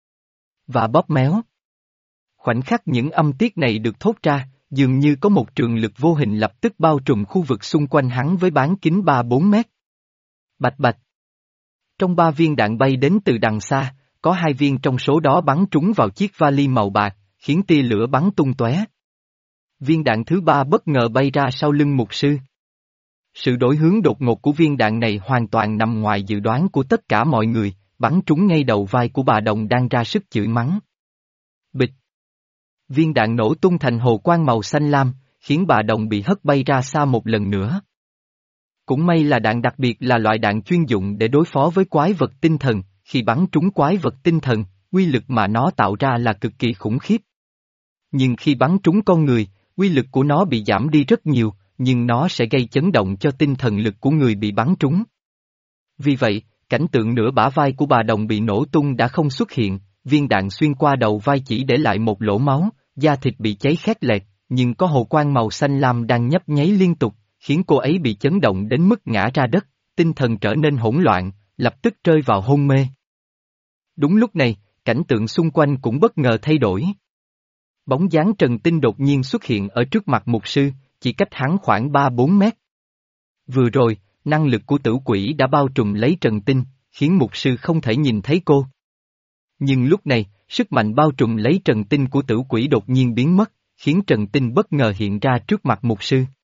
Và bóp méo. Khoảnh khắc những âm tiết này được thốt ra, dường như có một trường lực vô hình lập tức bao trùm khu vực xung quanh hắn với bán kính ba bốn mét. Bạch bạch. Trong ba viên đạn bay đến từ đằng xa, có hai viên trong số đó bắn trúng vào chiếc vali màu bạc, khiến tia lửa bắn tung tóe. Viên đạn thứ ba bất ngờ bay ra sau lưng mục sư. Sự đổi hướng đột ngột của viên đạn này hoàn toàn nằm ngoài dự đoán của tất cả mọi người, bắn trúng ngay đầu vai của bà Đồng đang ra sức chửi mắng. Bịch! Viên đạn nổ tung thành hồ quang màu xanh lam, khiến bà Đồng bị hất bay ra xa một lần nữa. Cũng may là đạn đặc biệt là loại đạn chuyên dụng để đối phó với quái vật tinh thần, khi bắn trúng quái vật tinh thần, uy lực mà nó tạo ra là cực kỳ khủng khiếp. Nhưng khi bắn trúng con người, uy lực của nó bị giảm đi rất nhiều, nhưng nó sẽ gây chấn động cho tinh thần lực của người bị bắn trúng. Vì vậy, cảnh tượng nửa bả vai của bà Đồng bị nổ tung đã không xuất hiện, viên đạn xuyên qua đầu vai chỉ để lại một lỗ máu, da thịt bị cháy khét lẹt, nhưng có hồ quang màu xanh lam đang nhấp nháy liên tục, khiến cô ấy bị chấn động đến mức ngã ra đất, tinh thần trở nên hỗn loạn, lập tức rơi vào hôn mê. Đúng lúc này, cảnh tượng xung quanh cũng bất ngờ thay đổi. Bóng dáng Trần Tinh đột nhiên xuất hiện ở trước mặt mục sư, chỉ cách hắn khoảng ba bốn mét. Vừa rồi, năng lực của tử quỷ đã bao trùm lấy Trần Tinh, khiến mục sư không thể nhìn thấy cô. Nhưng lúc này, sức mạnh bao trùm lấy Trần Tinh của tử quỷ đột nhiên biến mất, khiến Trần Tinh bất ngờ hiện ra trước mặt mục sư.